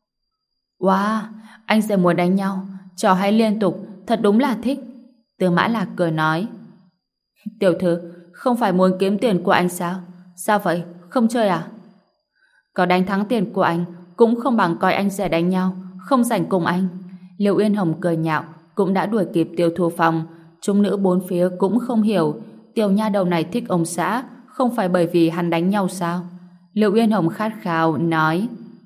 Wow, anh sẽ muốn đánh nhau, trò hay liên tục, thật đúng là thích. Tư Mã Lạc cười nói: Tiểu thư, không phải muốn kiếm tiền của anh sao? Sao vậy, không chơi à? Có đánh thắng tiền của anh cũng không bằng coi anh sẽ đánh nhau, không rảnh cùng anh. Liệu Yên Hồng cười nhạo, cũng đã đuổi kịp Tiêu Thu Phong. Chúng nữ bốn phía cũng không hiểu, tiểu nha đầu này thích ông xã, không phải bởi vì hắn đánh nhau sao? Liệu Yên Hồng khát khao nói: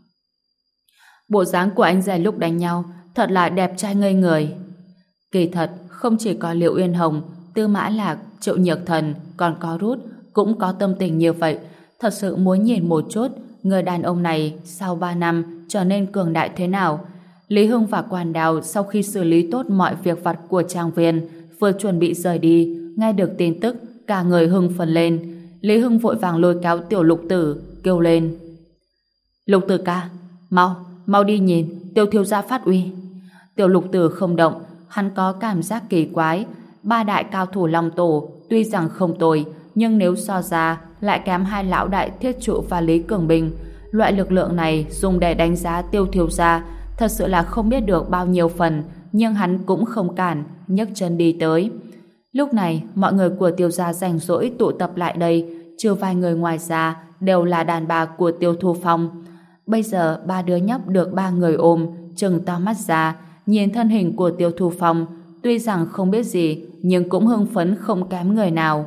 Bộ dáng của anh rể lúc đánh nhau thật là đẹp trai ngây người. Kỳ thật, không chỉ có Liệu Yên Hồng, Tư Mã Lạc, Triệu Nhược Thần, còn có Rút cũng có tâm tình như vậy. Thật sự muốn nhìn một chút người đàn ông này sau 3 năm trở nên cường đại thế nào. Lý Hưng và Quan Đào sau khi xử lý tốt mọi việc vặt của trang viên, vừa chuẩn bị rời đi, nghe được tin tức, cả người hưng phấn lên. Lý Hưng vội vàng lôi kéo Tiểu Lục Tử, kêu lên: Lục Tử ca, mau đi nhìn, Tiêu thiếu gia phát uy. Tiểu Lục Tử không động, hắn có cảm giác kỳ quái. 3 đại cao thủ Long Tổ tuy rằng không tồi, nhưng nếu so ra lại kém 2 lão đại Thiết Trụ và Lý Cường Bình. Loại lực lượng này dùng để đánh giá Tiêu thiếu gia thật sự là không biết được bao nhiêu phần, nhưng hắn cũng không cản, nhấc chân đi tới. Lúc này, mọi người của Tiêu gia rảnh rỗi tụ tập lại đây, trừ vài người ngoài ra đều là đàn bà của Tiêu Thu Phong. Bây giờ ba đứa nhóc được ba người ôm, trừng to mắt ra, nhìn thân hình của Tiêu Thu Phong, tuy rằng không biết gì, nhưng cũng hưng phấn không kém người nào.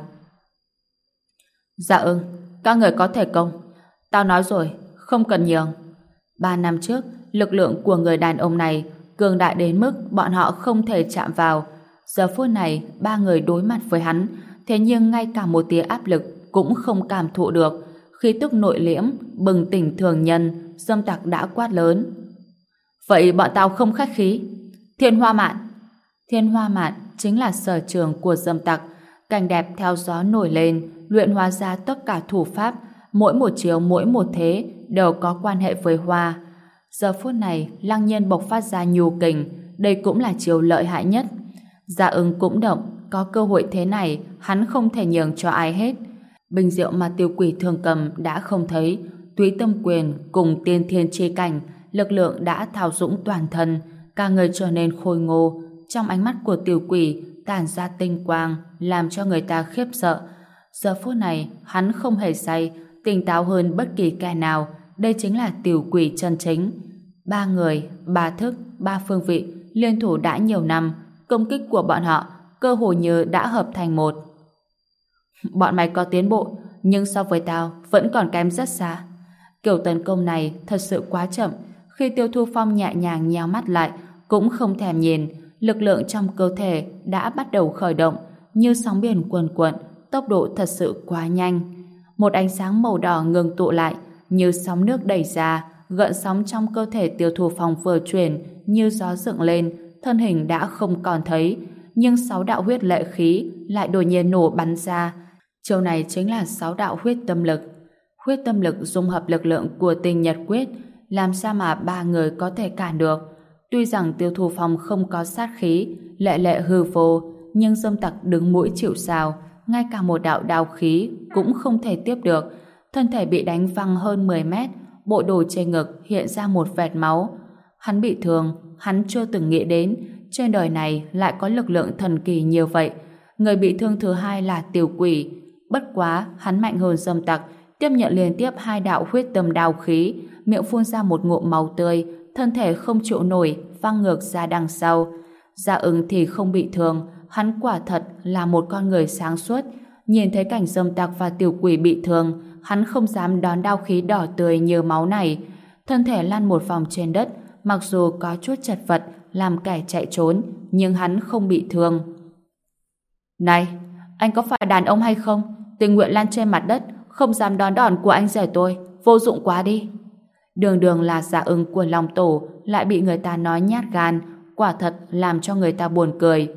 Dạ ưng, các người có thể công. Tao nói rồi, không cần nhường. 3 năm trước, lực lượng của người đàn ông này cường đại đến mức bọn họ không thể chạm vào. Giờ phút này, ba người đối mặt với hắn, thế nhưng ngay cả một tia áp lực cũng không cảm thụ được. Khí tức nội liễm, bừng tỉnh thường nhân, Dâm Tặc đã quát lớn. Vậy bọn tao không khách khí. Thiên Hoa Mạn. Thiên Hoa Mạn chính là sở trường của Dâm Tặc. Cảnh đẹp theo gió nổi lên, luyện hóa ra tất cả thủ pháp, mỗi một chiều mỗi một thế đều có quan hệ với hoa. Giờ phút này, Lăng Nhiên bộc phát ra nhu kình, đây cũng là chiều lợi hại nhất. Dạ ưng cũng động, có cơ hội thế này, hắn không thể nhường cho ai hết. Bình rượu mà Tiêu Quỷ thường cầm đã không thấy, Túy Tâm Quyền cùng Tiên Thiên Chi Cảnh, lực lượng đã thao dũng toàn thân, cả người trở nên khôi ngô. Trong ánh mắt của Tiểu Quỷ tản ra tinh quang, làm cho người ta khiếp sợ. Giờ phút này, hắn không hề say, tỉnh táo hơn bất kỳ kẻ nào. Đây chính là Tiểu Quỷ chân chính. 3 người, 3 thức, 3 phương vị, liên thủ đã nhiều năm, công kích của bọn họ cơ hồ như đã hợp thành một. Bọn mày có tiến bộ, nhưng so với tao vẫn còn kém rất xa. Kiểu tấn công này thật sự quá chậm. Khi Tiêu Thu Phong nhẹ nhàng nheo mắt lại, cũng không thèm nhìn, lực lượng trong cơ thể đã bắt đầu khởi động, như sóng biển cuồn cuộn, tốc độ thật sự quá nhanh. Một ánh sáng màu đỏ ngừng tụ lại, như sóng nước đẩy ra, gợn sóng trong cơ thể Tiêu Thu Phong vừa chuyển, như gió dựng lên, thân hình đã không còn thấy, nhưng 6 đạo huyết lệ khí lại đột nhiên nổ bắn ra. Chiều này chính là 6 đạo huyết tâm lực. Huyết tâm lực dung hợp lực lượng của Tinh Nhật Quyết, làm sao mà 3 người có thể cản được. Tuy rằng Tiêu Thu Phong không có sát khí, lệ lệ hư vô, nhưng Dâm Tặc đứng mũi chịu sào, ngay cả một đạo đao khí cũng không thể tiếp được. Thân thể bị đánh văng hơn 10 mét, bộ đồ trên ngực hiện ra một vệt máu. Hắn bị thương, hắn chưa từng nghĩ đến trên đời này lại có lực lượng thần kỳ như vậy. Người bị thương thứ hai là Tiểu Quỷ. Bất quá, hắn mạnh hơn Dâm Tặc, tiếp nhận liên tiếp 2 đạo huyết tâm đao khí, miệng phun ra một ngụm máu tươi, thân thể không chịu nổi, văng ngược ra đằng sau. Dạ Ưng thì không bị thương, hắn quả thật là một con người sáng suốt. Nhìn thấy cảnh Dâm Tặc và Tiểu Quỷ bị thương, hắn không dám đón đao khí đỏ tươi như máu này. Thân thể lăn một vòng trên đất, mặc dù có chút chật vật, làm kẻ chạy trốn, nhưng hắn không bị thương. Này, anh có phải đàn ông hay không? Tình nguyện lăn trên mặt đất, không dám đón đòn của anh rể tôi, vô dụng quá đi. Đường đường là Dạ Ưng của Long Tổ, lại bị người ta nói nhát gan, quả thật làm cho người ta buồn cười.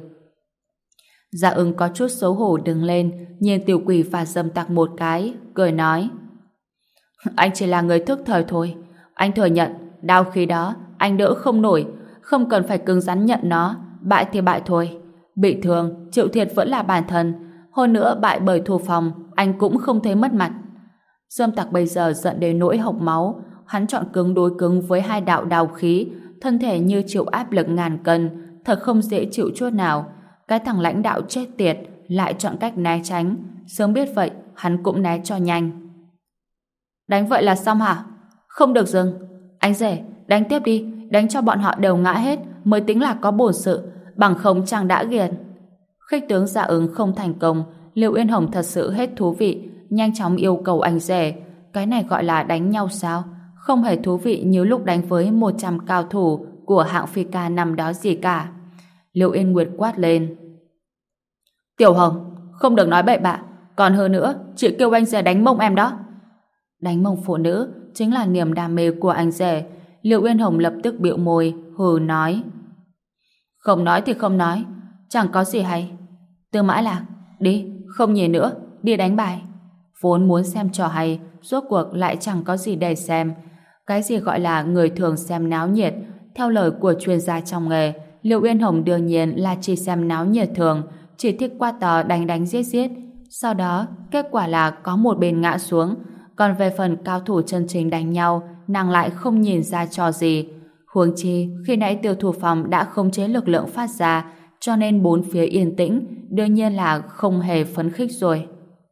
Dạ Ưng có chút xấu hổ đứng lên, nhìn Tiểu Quỷ và Dâm Tặc một cái, cười nói: Anh chỉ là người thức thời thôi. Anh thừa nhận, đao khí đó anh đỡ không nổi, không cần phải cứng rắn nhận nó, bại thì bại thôi. Bị thương, chịu thiệt vẫn là bản thân. Hơn nữa bại bởi Thu Phong, anh cũng không thấy mất mặt. Dâm Tặc bây giờ giận đến nỗi hộc máu, hắn chọn cứng đối cứng với 2 đạo đao khí, thân thể như chịu áp lực ngàn cân, thật không dễ chịu chút nào. Cái thằng lãnh đạo chết tiệt lại chọn cách né tránh, sớm biết vậy hắn cũng né cho nhanh. Đánh vậy là xong hả? Không được dừng. Anh rể, đánh tiếp đi, đánh cho bọn họ đều ngã hết mới tính là có bổn sự, bằng không chàng đã ghiền. Khích tướng Dạ Ứng không thành công, Liệu Yên Hồng thật sự hết thú vị, nhanh chóng yêu cầu anh rể. Cái này gọi là đánh nhau sao? Không hề thú vị như lúc đánh với 100 cao thủ của hạng phi ca năm đó gì cả. Liệu Yên Nguyệt quát lên: Tiểu Hồng, không được nói bậy bạ, còn hơn nữa, chị kêu anh rể đánh mông em đó. Đánh mông phụ nữ chính là niềm đam mê của anh rể. Liệu Yên Hồng lập tức bĩu môi, hừ nói: Không nói thì không nói, chẳng có gì hay. Tư Mã Lạc, đi, không nhìn nữa, đi đánh bài. Vốn muốn xem trò hay, rốt cuộc lại chẳng có gì để xem. Cái gì gọi là người thường xem náo nhiệt, theo lời của chuyên gia trong nghề, Liệu Yên Hồng đương nhiên là chỉ xem náo nhiệt thường, chỉ thích qua tờ đánh đánh giết giết. Sau đó, kết quả là có một bên ngã xuống, còn về phần cao thủ chân chính đánh nhau, nàng lại không nhìn ra trò gì. Huống chi, khi nãy Tiêu Thủ Phong đã khống chế lực lượng phát ra, cho nên bốn phía yên tĩnh, đương nhiên là không hề phấn khích rồi.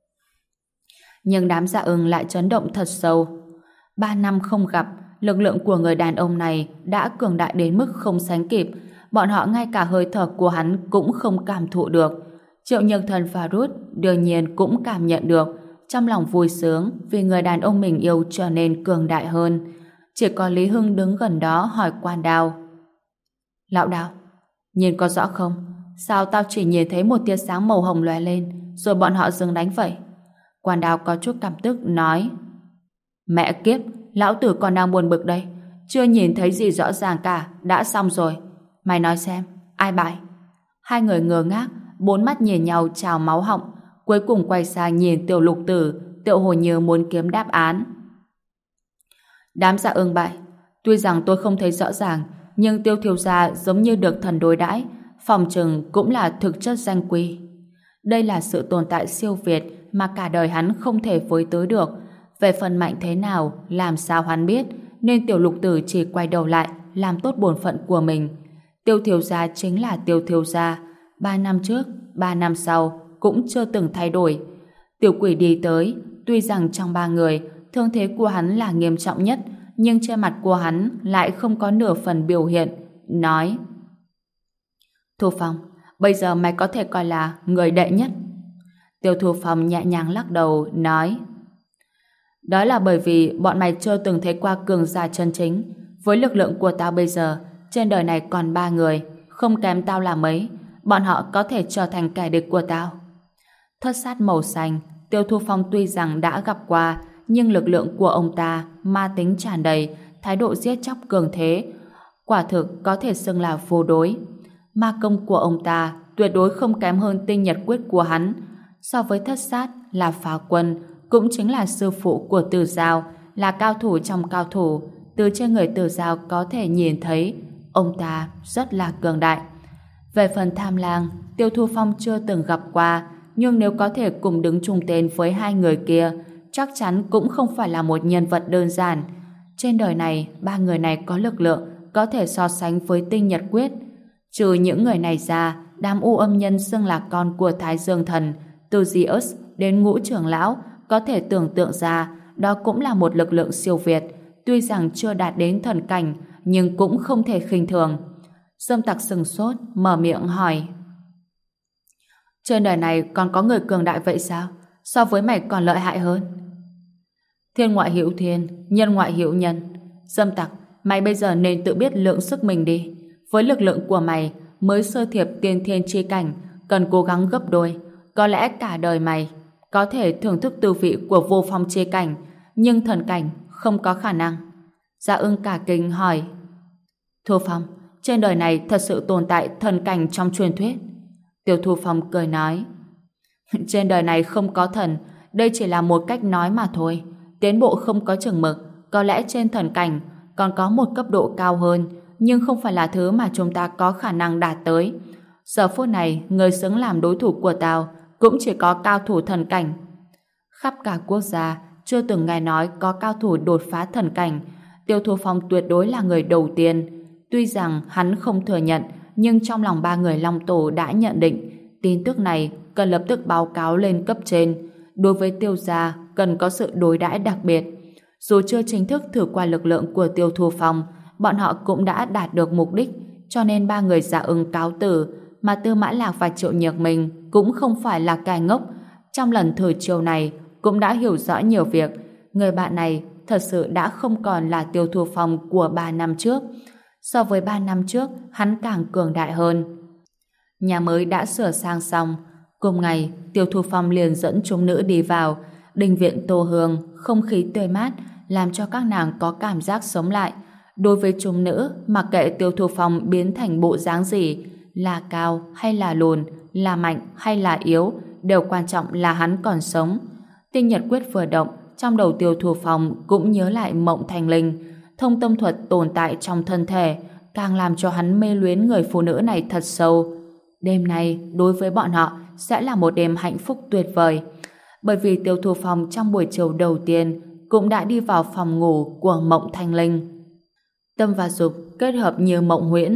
Nhưng đám Dạ Ưng lại chấn động thật sâu. 3 năm không gặp, lực lượng của người đàn ông này đã cường đại đến mức không sánh kịp, bọn họ ngay cả hơi thở của hắn cũng không cảm thụ được. Triệu Nhược Thần và Ruth đương nhiên cũng cảm nhận được, trong lòng vui sướng vì người đàn ông mình yêu trở nên cường đại hơn. Chỉ có Lý Hưng đứng gần đó hỏi Quan Đao: Lão Đao, nhìn có rõ không? Sao tao chỉ nhìn thấy một tia sáng màu hồng lóe lên, rồi bọn họ dừng đánh vậy? Quan Đao có chút căm tức nói: Mẹ kiếp, lão tử còn đang buồn bực đây, chưa nhìn thấy gì rõ ràng cả, đã xong rồi. Mày nói xem, ai bại? Hai người ngơ ngác, bốn mắt nhìn nhau trào máu họng, cuối cùng quay sang nhìn Tiểu Lục Tử, tựa hồ như muốn kiếm đáp án. Đám Dạ Ưng bại. Tuy rằng tôi không thấy rõ ràng, nhưng Tiêu thiếu gia giống như được thần đối đãi, phòng chừng cũng là thực chất danh quy. Đây là sự tồn tại siêu việt mà cả đời hắn không thể với tới được. Về phần mạnh thế nào, làm sao hắn biết, nên Tiểu Lục Tử chỉ quay đầu lại, làm tốt bổn phận của mình. Tiêu thiếu gia chính là Tiêu thiếu gia, 3 năm trước, 3 năm sau cũng chưa từng thay đổi. Tiểu Quỷ đi tới, tuy rằng trong ba người, thương thế của hắn là nghiêm trọng nhất, nhưng trên mặt của hắn lại không có nửa phần biểu hiện, nói: Thu Phong, bây giờ mày có thể coi là người đệ nhất. Tiêu Thu Phong nhẹ nhàng lắc đầu, nói: Đó là bởi vì bọn mày chưa từng thấy qua cường giả chân chính. Với lực lượng của tao bây giờ, trên đời này còn 3 người, không kém tao là mấy, bọn họ có thể trở thành kẻ địch của tao. Thất sát màu xanh, Tiêu Thu Phong tuy rằng đã gặp qua, nhưng lực lượng của ông ta ma tính tràn đầy, thái độ giết chóc cường thế, quả thực có thể xưng là vô đối. Ma công của ông ta tuyệt đối không kém hơn tinh nhật quyết của hắn. So với thất sát là Phá Quân, cũng chính là sư phụ của Tử Giao, là cao thủ trong cao thủ. Từ trên người Tử Giao có thể nhìn thấy ông ta rất là cường đại. Về phần Tham Lang, Tiêu Thu Phong chưa từng gặp qua, nhưng nếu có thể cùng đứng chung tên với hai người kia, chắc chắn cũng không phải là một nhân vật đơn giản. Trên đời này, 3 người này có lực lượng có thể so sánh với tinh nhật quyết. Trừ những người này ra, đám U Âm Nhân xưng là con của Thái Dương Thần, từ Zeus đến Ngũ Trưởng Lão, có thể tưởng tượng ra đó cũng là một lực lượng siêu việt. Tuy rằng chưa đạt đến thần cảnh, nhưng cũng không thể khinh thường. Dâm Tặc sừng sốt, mở miệng hỏi: Trên đời này còn có người cường đại vậy sao? So với mày còn lợi hại hơn? Thiên ngoại hữu thiên, nhân ngoại hữu nhân. Dâm Tặc, mày bây giờ nên tự biết lượng sức mình đi. Với lực lượng của mày, mới sơ thiệp tiên thiên chi cảnh, cần cố gắng gấp đôi. Có lẽ cả đời mày có thể thưởng thức tư vị của vô phong chi cảnh, nhưng thần cảnh không có khả năng. Dạ Ưng cả kinh hỏi: Thu Phong, trên đời này thật sự tồn tại thần cảnh trong truyền thuyết? Tiêu Thu Phong cười nói: Trên đời này không có thần, đây chỉ là một cách nói mà thôi. Tiến bộ không có chừng mực, có lẽ trên thần cảnh còn có một cấp độ cao hơn, nhưng không phải là thứ mà chúng ta có khả năng đạt tới. Giờ phút này, người xứng làm đối thủ của tao cũng chỉ có cao thủ thần cảnh. Khắp cả quốc gia, chưa từng nghe nói có cao thủ đột phá thần cảnh. Tiêu Thu Phong tuyệt đối là người đầu tiên. Tuy rằng hắn không thừa nhận, nhưng trong lòng 3 người Long Tổ đã nhận định tin tức này cần lập tức báo cáo lên cấp trên. Đối với Tiêu gia cần có sự đối đãi đặc biệt. Dù chưa chính thức thử qua lực lượng của Tiêu Thu Phong, bọn họ cũng đã đạt được mục đích, cho nên 3 người Dạ Ưng cáo từ, mà Tư Mã Lạc và Triệu Nhược Minh cũng không phải là kẻ ngốc. Trong lần thử chiều này cũng đã hiểu rõ nhiều việc. Người bạn này thật sự đã không còn là Tiêu Thu Phong của 3 năm trước. So với 3 năm trước, hắn càng cường đại hơn. Nhà mới đã sửa sang xong. Cùng ngày, Tiêu Thu Phong liền dẫn chúng nữ đi vào. Đình viện Tô Hương, không khí tươi mát, làm cho các nàng có cảm giác sống lại. Đối với chúng nữ, mặc kệ Tiêu Thu Phong biến thành bộ dáng gì, là cao hay là lùn, là mạnh hay là yếu, đều quan trọng là hắn còn sống. Tinh nhật quyết vừa động, trong đầu Tiêu Thu Phong cũng nhớ lại Mộng Thành Linh. Thông tâm thuật tồn tại trong thân thể, càng làm cho hắn mê luyến người phụ nữ này thật sâu. Đêm nay, đối với bọn họ, sẽ là một đêm hạnh phúc tuyệt vời. Bởi vì Tiêu Thu Phong trong buổi chiều đầu tiên cũng đã đi vào phòng ngủ của Mộng Thanh Linh. Tâm và dục kết hợp như mộng huyễn,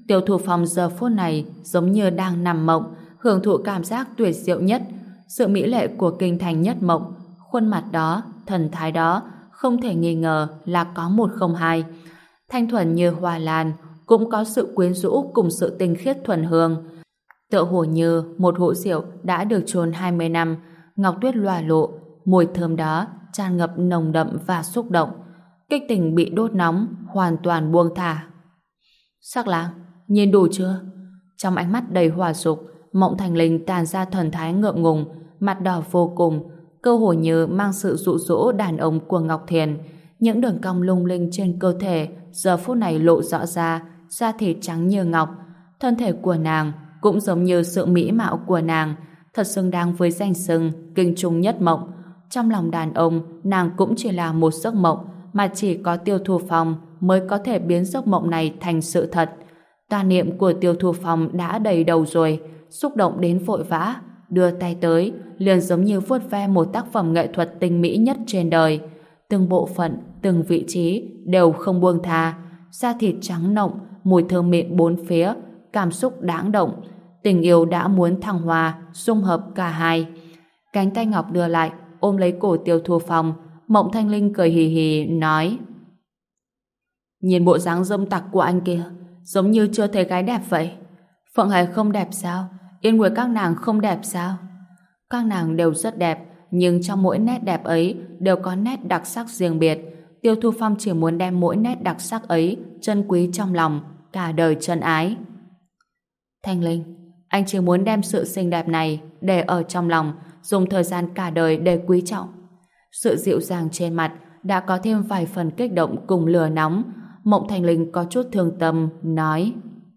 Tiêu Thu Phong giờ phút này giống như đang nằm mộng, hưởng thụ cảm giác tuyệt diệu nhất, sự mỹ lệ của kinh thành nhất mộng. Khuôn mặt đó, thần thái đó, không thể nghi ngờ là có một không hai. Thanh thuần như hoa lan, cũng có sự quyến rũ cùng sự tinh khiết thuần hương. Tựa hồ như một hũ rượu đã được chôn 20 năm, ngọc tuyết lòa lộ, mùi thơm đó tràn ngập nồng đậm và xúc động. Kích tình bị đốt nóng, hoàn toàn buông thả. Sắc Lang, nhìn đủ chưa? Trong ánh mắt đầy hỏa dục, Mộng Thành Linh tàn ra thần thái ngượng ngùng, mặt đỏ vô cùng, cơ hồ như mang sự dụ dỗ đàn ông của Ngọc Thiền. Những đường cong lung linh trên cơ thể giờ phút này lộ rõ ra, da thịt trắng như ngọc. Thân thể của nàng cũng giống như sự mỹ mạo của nàng, thật xứng đáng với danh xưng kinh trung nhất mộng. Trong lòng đàn ông, nàng cũng chỉ là một giấc mộng, mà chỉ có Tiêu Thu Phong mới có thể biến giấc mộng này thành sự thật. Tà niệm của Tiêu Thu Phong đã đầy đầu rồi, xúc động đến vội vã, đưa tay tới, liền giống như vuốt ve một tác phẩm nghệ thuật tinh mỹ nhất trên đời. Từng bộ phận, từng vị trí đều không buông tha, da thịt trắng nộng, mùi thơm mịn bốn phía, cảm xúc đáng động. Tình yêu đã muốn thăng hoa, dung hợp cả hai. Cánh tay ngọc đưa lại, ôm lấy cổ Tiêu Thu Phong. Mộng Thanh Linh cười hì hì, nói: nhìn bộ dáng dâm tặc của anh kia, giống như chưa thấy gái đẹp vậy. Phượng Hề không đẹp sao? Yên Nguyệt các nàng không đẹp sao? Các nàng đều rất đẹp, nhưng trong mỗi nét đẹp ấy đều có nét đặc sắc riêng biệt. Tiêu Thu Phong chỉ muốn đem mỗi nét đặc sắc ấy trân quý trong lòng, cả đời trân ái. Thanh Linh, anh chỉ muốn đem sự xinh đẹp này để ở trong lòng, dùng thời gian cả đời để quý trọng. Sự dịu dàng trên mặt đã có thêm vài phần kích động cùng lửa nóng. Mộng Thành Linh có chút thương tâm, nói: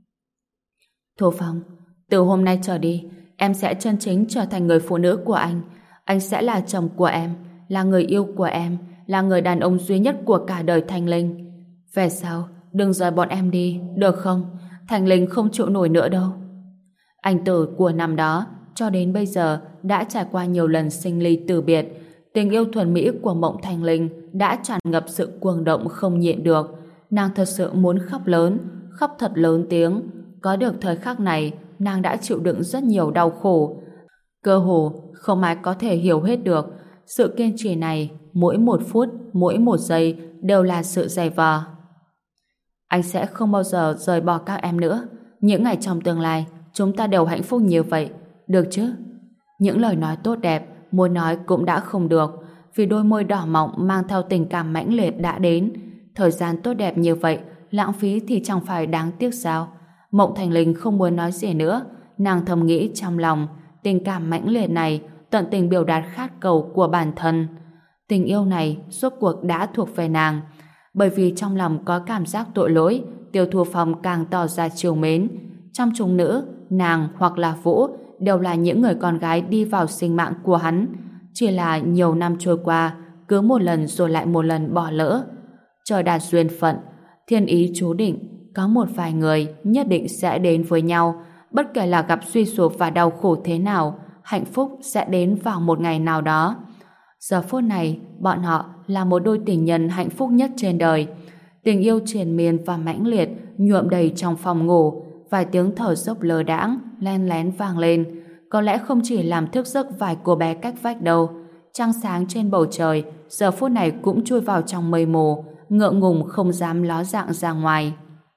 Thu Phong, từ hôm nay trở đi, em sẽ chân chính trở thành người phụ nữ của anh. Anh sẽ là chồng của em, là người yêu của em, là người đàn ông duy nhất của cả đời Thanh Linh. Về sau, đừng rời bọn em đi, được không? Thanh Linh không chịu nổi nữa đâu. Anh Tử của năm đó cho đến bây giờ đã trải qua nhiều lần sinh ly từ biệt. Tình yêu thuần mỹ của Mộng Thanh Linh đã tràn ngập sự cuồng động không nhịn được. Nàng thật sự muốn khóc lớn, khóc thật lớn tiếng. Có được thời khắc này, nàng đã chịu đựng rất nhiều đau khổ. Cơ hồ không ai có thể hiểu hết được. Sự kiên trì này, mỗi một phút, mỗi một giây đều là sự dày vò. Anh sẽ không bao giờ rời bỏ các em nữa. Những ngày trong tương lai, chúng ta đều hạnh phúc như vậy, được chứ? Những lời nói tốt đẹp muốn nói cũng đã không được, vì đôi môi đỏ mọng mang theo tình cảm mãnh liệt đã đến. Thời gian tốt đẹp như vậy lãng phí thì chẳng phải đáng tiếc sao? Mộng Thành Linh không muốn nói gì nữa. Nàng thầm nghĩ trong lòng, tình cảm mãnh liệt này tận tình biểu đạt khát cầu của bản thân. Tình yêu này rốt cuộc đã thuộc về nàng. Bởi vì trong lòng có cảm giác tội lỗi, Tiêu Thu Phong càng tỏ ra trìu mến. Trong chúng nữ, nàng hoặc là Vũ đều là những người con gái đi vào sinh mạng của hắn. Chỉ là nhiều năm trôi qua, cứ một lần rồi lại một lần bỏ lỡ. Trời đạt duyên phận, thiên ý chú định, có một vài người nhất định sẽ đến với nhau. Bất kể là gặp suy sụp và đau khổ thế nào, hạnh phúc sẽ đến vào một ngày nào đó. Giờ phút này, bọn họ là một đôi tình nhân hạnh phúc nhất trên đời. Tình yêu triền miên và mãnh liệt nhuộm đầy trong phòng ngủ. Vài tiếng thở dốc lờ đãng len lén vang lên, có lẽ không chỉ làm thức giấc vài cô bé cách vách đâu. Trăng sáng trên bầu trời giờ phút này cũng chui vào trong mây mù, ngượng ngùng không dám ló dạng ra ngoài.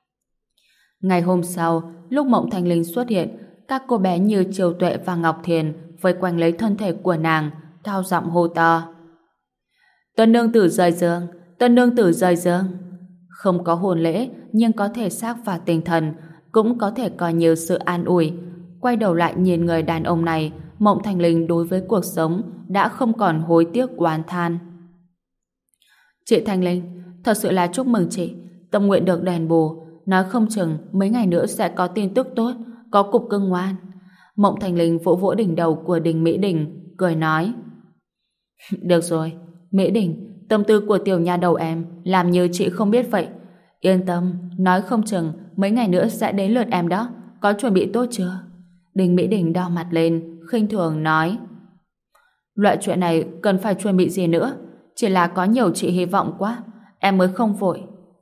Ngày hôm sau, lúc Mộng Thanh Linh xuất hiện, các cô bé như Triều Tuệ và Ngọc Thiền vây quanh lấy thân thể của nàng, cao giọng hô to: Tân nương tử rời giường, tân nương tử rời giường. Không có hôn lễ, nhưng có thể xác và tinh thần, cũng có thể coi như sự an ủi. Quay đầu lại nhìn người đàn ông này, Mộng Thanh Linh đối với cuộc sống đã không còn hối tiếc oán than. Chị Thanh Linh, thật sự là chúc mừng chị, tâm nguyện được đền bù, nói không chừng mấy ngày nữa sẽ có tin tức tốt, có cục cưng ngoan. Mộng Thanh Linh vỗ vỗ đỉnh đầu của Đình Mỹ Đình, cười nói: Được rồi, Mỹ Đình, tâm tư của tiểu nha đầu em làm như chị không biết vậy. Yên tâm, nói không chừng mấy ngày nữa sẽ đến lượt em đó, có chuẩn bị tốt chưa? Đình Mỹ Đình đau mặt lên, khinh thường nói: Loại chuyện này cần phải chuẩn bị gì nữa, chỉ là có nhiều chị hy vọng quá, em mới không vội.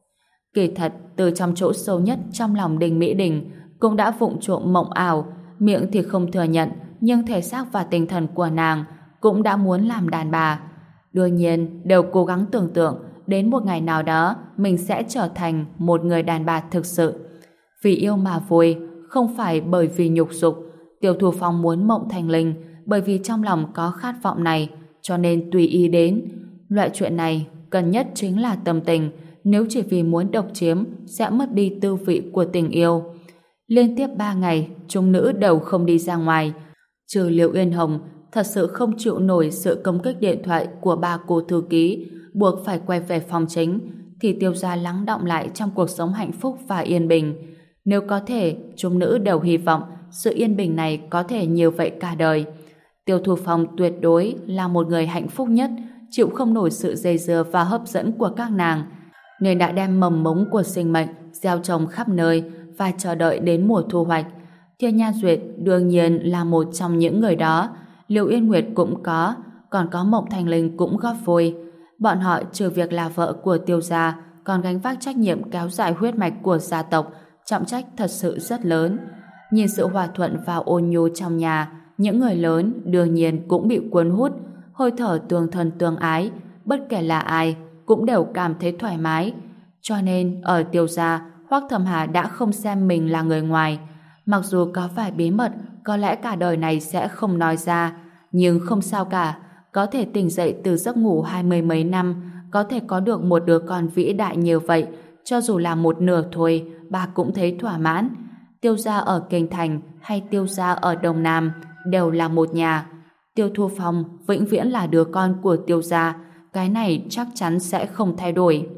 Kỳ thật, từ trong chỗ sâu nhất trong lòng Đinh Mỹ Đình cũng đã vụng trộm mộng ảo, miệng thì không thừa nhận, nhưng thể xác và tinh thần của nàng cũng đã muốn làm đàn bà. Đương nhiên, đều cố gắng tưởng tượng đến một ngày nào đó mình sẽ trở thành một người đàn bà thực sự. Vì yêu mà vui, không phải bởi vì nhục dục. Tiêu Thu Phong muốn mộng thành linh bởi vì trong lòng có khát vọng này, cho nên tùy ý đến. Loại chuyện này cần nhất chính là tâm tình, nếu chỉ vì muốn độc chiếm sẽ mất đi tư vị của tình yêu. Liên tiếp 3 ngày, chúng nữ đều không đi ra ngoài. Trừ Liệu Uyên Hồng thật sự không chịu nổi sự công kích điện thoại của ba cô thư ký, buộc phải quay về phòng chính, thì Tiêu gia lắng đọng lại trong cuộc sống hạnh phúc và yên bình. Nếu có thể, chúng nữ đều hy vọng sự yên bình này có thể nhiều vậy cả đời. Tiêu Thu Phong tuyệt đối là một người hạnh phúc nhất, chịu không nổi sự dây dưa và hấp dẫn của các nàng, nên đã đem mầm mống của sinh mệnh gieo trồng khắp nơi và chờ đợi đến mùa thu hoạch. Thiên Nha Duyệt đương nhiên là một trong những người đó. Liệu Yên Nguyệt cũng có, còn có Mộng Thành Linh cũng góp vui. Bọn họ trừ việc là vợ của Tiêu gia, còn gánh vác trách nhiệm kéo dài huyết mạch của gia tộc, trọng trách thật sự rất lớn. Nhìn sự hòa thuận và ôn nhu trong nhà, những người lớn đương nhiên cũng bị cuốn hút, hơi thở tương thân tương ái, bất kể là ai cũng đều cảm thấy thoải mái. Cho nên ở Tiêu gia, Hoắc Thẩm Hà đã không xem mình là người ngoài. Mặc dù có vài bí mật có lẽ cả đời này sẽ không nói ra, nhưng không sao cả, có thể tỉnh dậy từ giấc ngủ 20 mấy năm, có thể có được một đứa con vĩ đại như vậy, cho dù là một nửa thôi, bà cũng thấy thỏa mãn. Tiêu gia ở Kinh Thành hay Tiêu gia ở Đông Nam đều là một nhà. Tiêu Thu Phong vĩnh viễn là đứa con của Tiêu gia, cái này chắc chắn sẽ không thay đổi.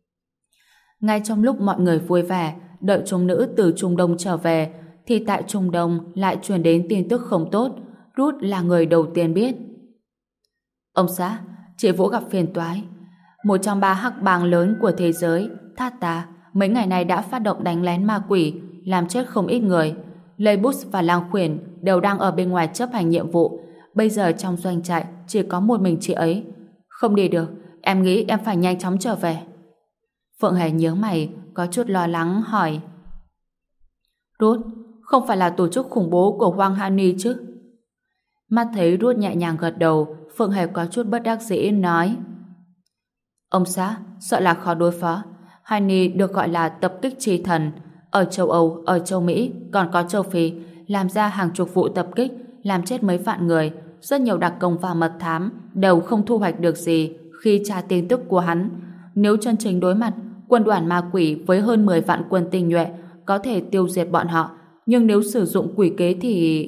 Ngay trong lúc mọi người vui vẻ, đợi chúng nữ từ Trung Đông trở về, thì tại Trung Đông lại truyền đến tin tức không tốt. Ruth là người đầu tiên biết. Ông xã, chị Vũ gặp phiền toái. Một trong 3 hắc bang lớn của thế giới, Thata, mấy ngày nay đã phát động đánh lén ma quỷ, làm chết không ít người. Leibus và Lang Khuyển đều đang ở bên ngoài chấp hành nhiệm vụ. Bây giờ trong doanh trại chỉ có một mình chị ấy. Không đi được, em nghĩ em phải nhanh chóng trở về. Phượng Hề nhớ mày, có chút lo lắng hỏi. Ruth, không phải là tổ chức khủng bố của Hoàng Hani chứ? Mắt thấy Ruth nhẹ nhàng gật đầu, Phượng Hề có chút bất đắc dĩ nói. Ông xã, sợ là khó đối phó. Hani được gọi là tập kích chi thần. Ở châu Âu, ở châu Mỹ, còn có châu Phi, làm ra hàng chục vụ tập kích, làm chết mấy vạn người. Rất nhiều đặc công và mật thám đều không thu hoạch được gì khi tra tin tức của hắn. Nếu chân chính đối mặt, quân đoàn ma quỷ với hơn 10 vạn quân tinh nhuệ có thể tiêu diệt bọn họ, nhưng nếu sử dụng quỷ kế thì...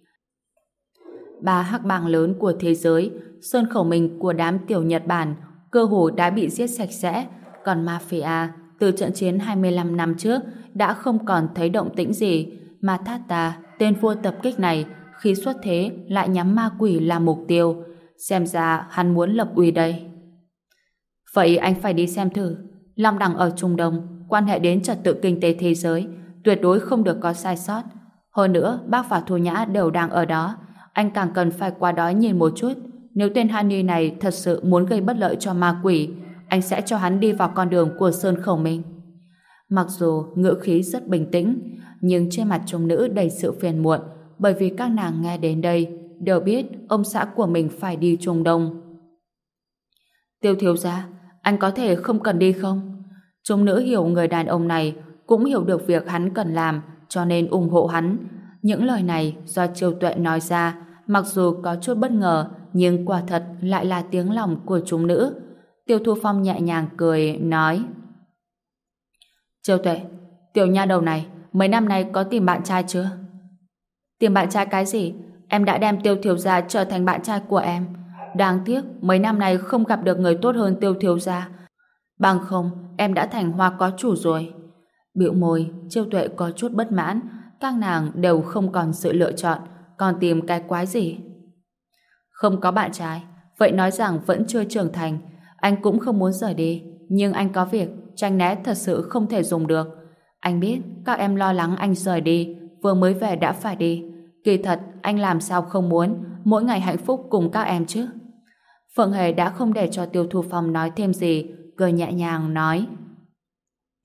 3 hắc bang lớn của thế giới, sơn khẩu mình của đám tiểu Nhật Bản cơ hồ đã bị giết sạch sẽ, còn mafia từ trận chiến 25 năm trước đã không còn thấy động tĩnh gì, mà Thata, tên vua tập kích này, khi xuất thế lại nhắm ma quỷ làm mục tiêu. Xem ra hắn muốn lập uy đây. Vậy anh phải đi xem thử. Long Đằng ở Trung Đông, quan hệ đến trật tự kinh tế thế giới, tuyệt đối không được có sai sót. Hơn nữa, bác và Thu Nhã đều đang ở đó. Anh càng cần phải qua đó nhìn một chút. Nếu tên Hani này thật sự muốn gây bất lợi cho ma quỷ, anh sẽ cho hắn đi vào con đường của Sơn Khẩu Minh. Mặc dù ngữ khí rất bình tĩnh, nhưng trên mặt chúng nữ đầy sự phiền muộn, bởi vì các nàng nghe đến đây đều biết ông xã của mình phải đi Trung Đông. Tiêu thiếu gia, anh có thể không cần đi không? Chúng nữ hiểu người đàn ông này cũng hiểu được việc hắn cần làm, cho nên ủng hộ hắn. Những lời này do Triều Tuệ nói ra, mặc dù có chút bất ngờ, nhưng quả thật lại là tiếng lòng của chúng nữ. Tiêu Thu Phong nhẹ nhàng cười, nói. Triều Tuệ, tiểu nha đầu này, mấy năm nay có tìm bạn trai chưa? Tìm bạn trai cái gì? Em đã đem Tiêu thiếu gia trở thành bạn trai của em. Đáng tiếc, mấy năm nay không gặp được người tốt hơn Tiêu thiếu gia. Bằng không, em đã thành hoa có chủ rồi. Bĩu môi, Triều Tuệ có chút bất mãn. Các nàng đều không còn sự lựa chọn, còn tìm cái quái gì? Không có bạn trai, vậy nói rằng vẫn chưa trưởng thành. Anh cũng không muốn rời đi, nhưng anh có việc, tránh né thật sự không thể dùng được. Anh biết các em lo lắng anh rời đi, vừa mới về đã phải đi. Kỳ thật, anh làm sao không muốn mỗi ngày hạnh phúc cùng các em chứ? Phượng Hề đã không để cho Tiêu Thu Phong nói thêm gì, cười nhẹ nhàng nói.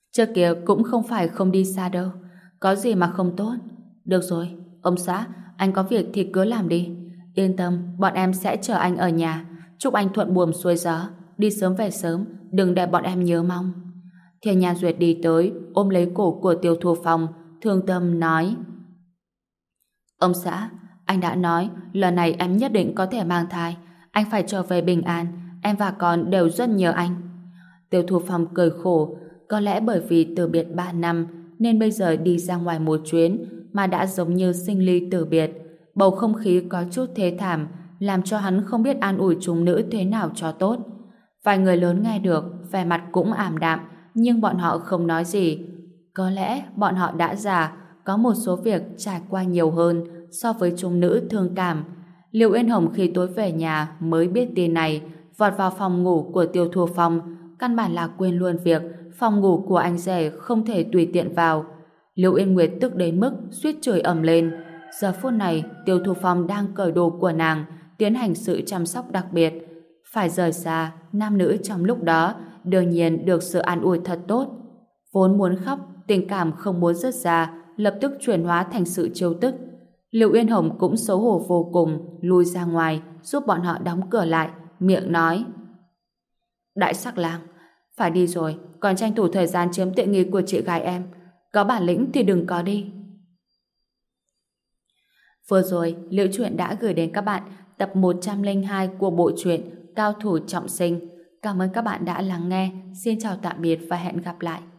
Trước kia cũng không phải không đi xa đâu. Có gì mà không tốt. Được rồi, ông xã, anh có việc thì cứ làm đi. Yên tâm, bọn em sẽ chờ anh ở nhà. Chúc anh thuận buồm xuôi gió. Đi sớm về sớm, đừng để bọn em nhớ mong. Thiên Nha Duyệt đi tới, ôm lấy cổ của Tiêu Thu Phong, thương tâm nói: Ông xã, anh đã nói lần này em nhất định có thể mang thai. Anh phải trở về bình an. Em và con đều rất nhớ anh. Tiêu Thu Phong cười khổ. Có lẽ bởi vì từ biệt 3 năm nên bây giờ đi ra ngoài một chuyến mà đã giống như sinh ly tử biệt. Bầu không khí có chút thê thảm làm cho hắn không biết an ủi chúng nữ thế nào cho tốt. Vài người lớn nghe được vẻ mặt cũng ảm đạm, nhưng bọn họ không nói gì. Có lẽ bọn họ đã già, có một số việc trải qua nhiều hơn so với chúng nữ thương cảm. Liệu Yên Hồng khi tối về nhà mới biết tin này, vọt vào phòng ngủ của Tiêu Thu Phong, căn bản là quên luôn việc phòng ngủ của anh rể không thể tùy tiện vào. Liệu Yên Nguyệt tức đến mức suýt chửi ầm lên. Giờ phút này Tiêu Thu Phong đang cởi đồ của nàng, tiến hành sự chăm sóc đặc biệt. Phải rời xa, nam nữ trong lúc đó đương nhiên được sự an ủi thật tốt. Vốn muốn khóc, tình cảm không muốn rớt ra, lập tức chuyển hóa thành sự trêu tức. Liệu Yên Hồng cũng xấu hổ vô cùng, lui ra ngoài, giúp bọn họ đóng cửa lại, miệng nói: Đại sắc lang, phải đi rồi, còn tranh thủ thời gian chiếm tiện nghi của chị gái em. Có bản lĩnh thì đừng có đi. Vừa rồi, Liễu Chuyện đã gửi đến các bạn tập 102 của bộ truyện Cao thủ trọng sinh. Cảm ơn các bạn đã lắng nghe. Xin chào tạm biệt và hẹn gặp lại.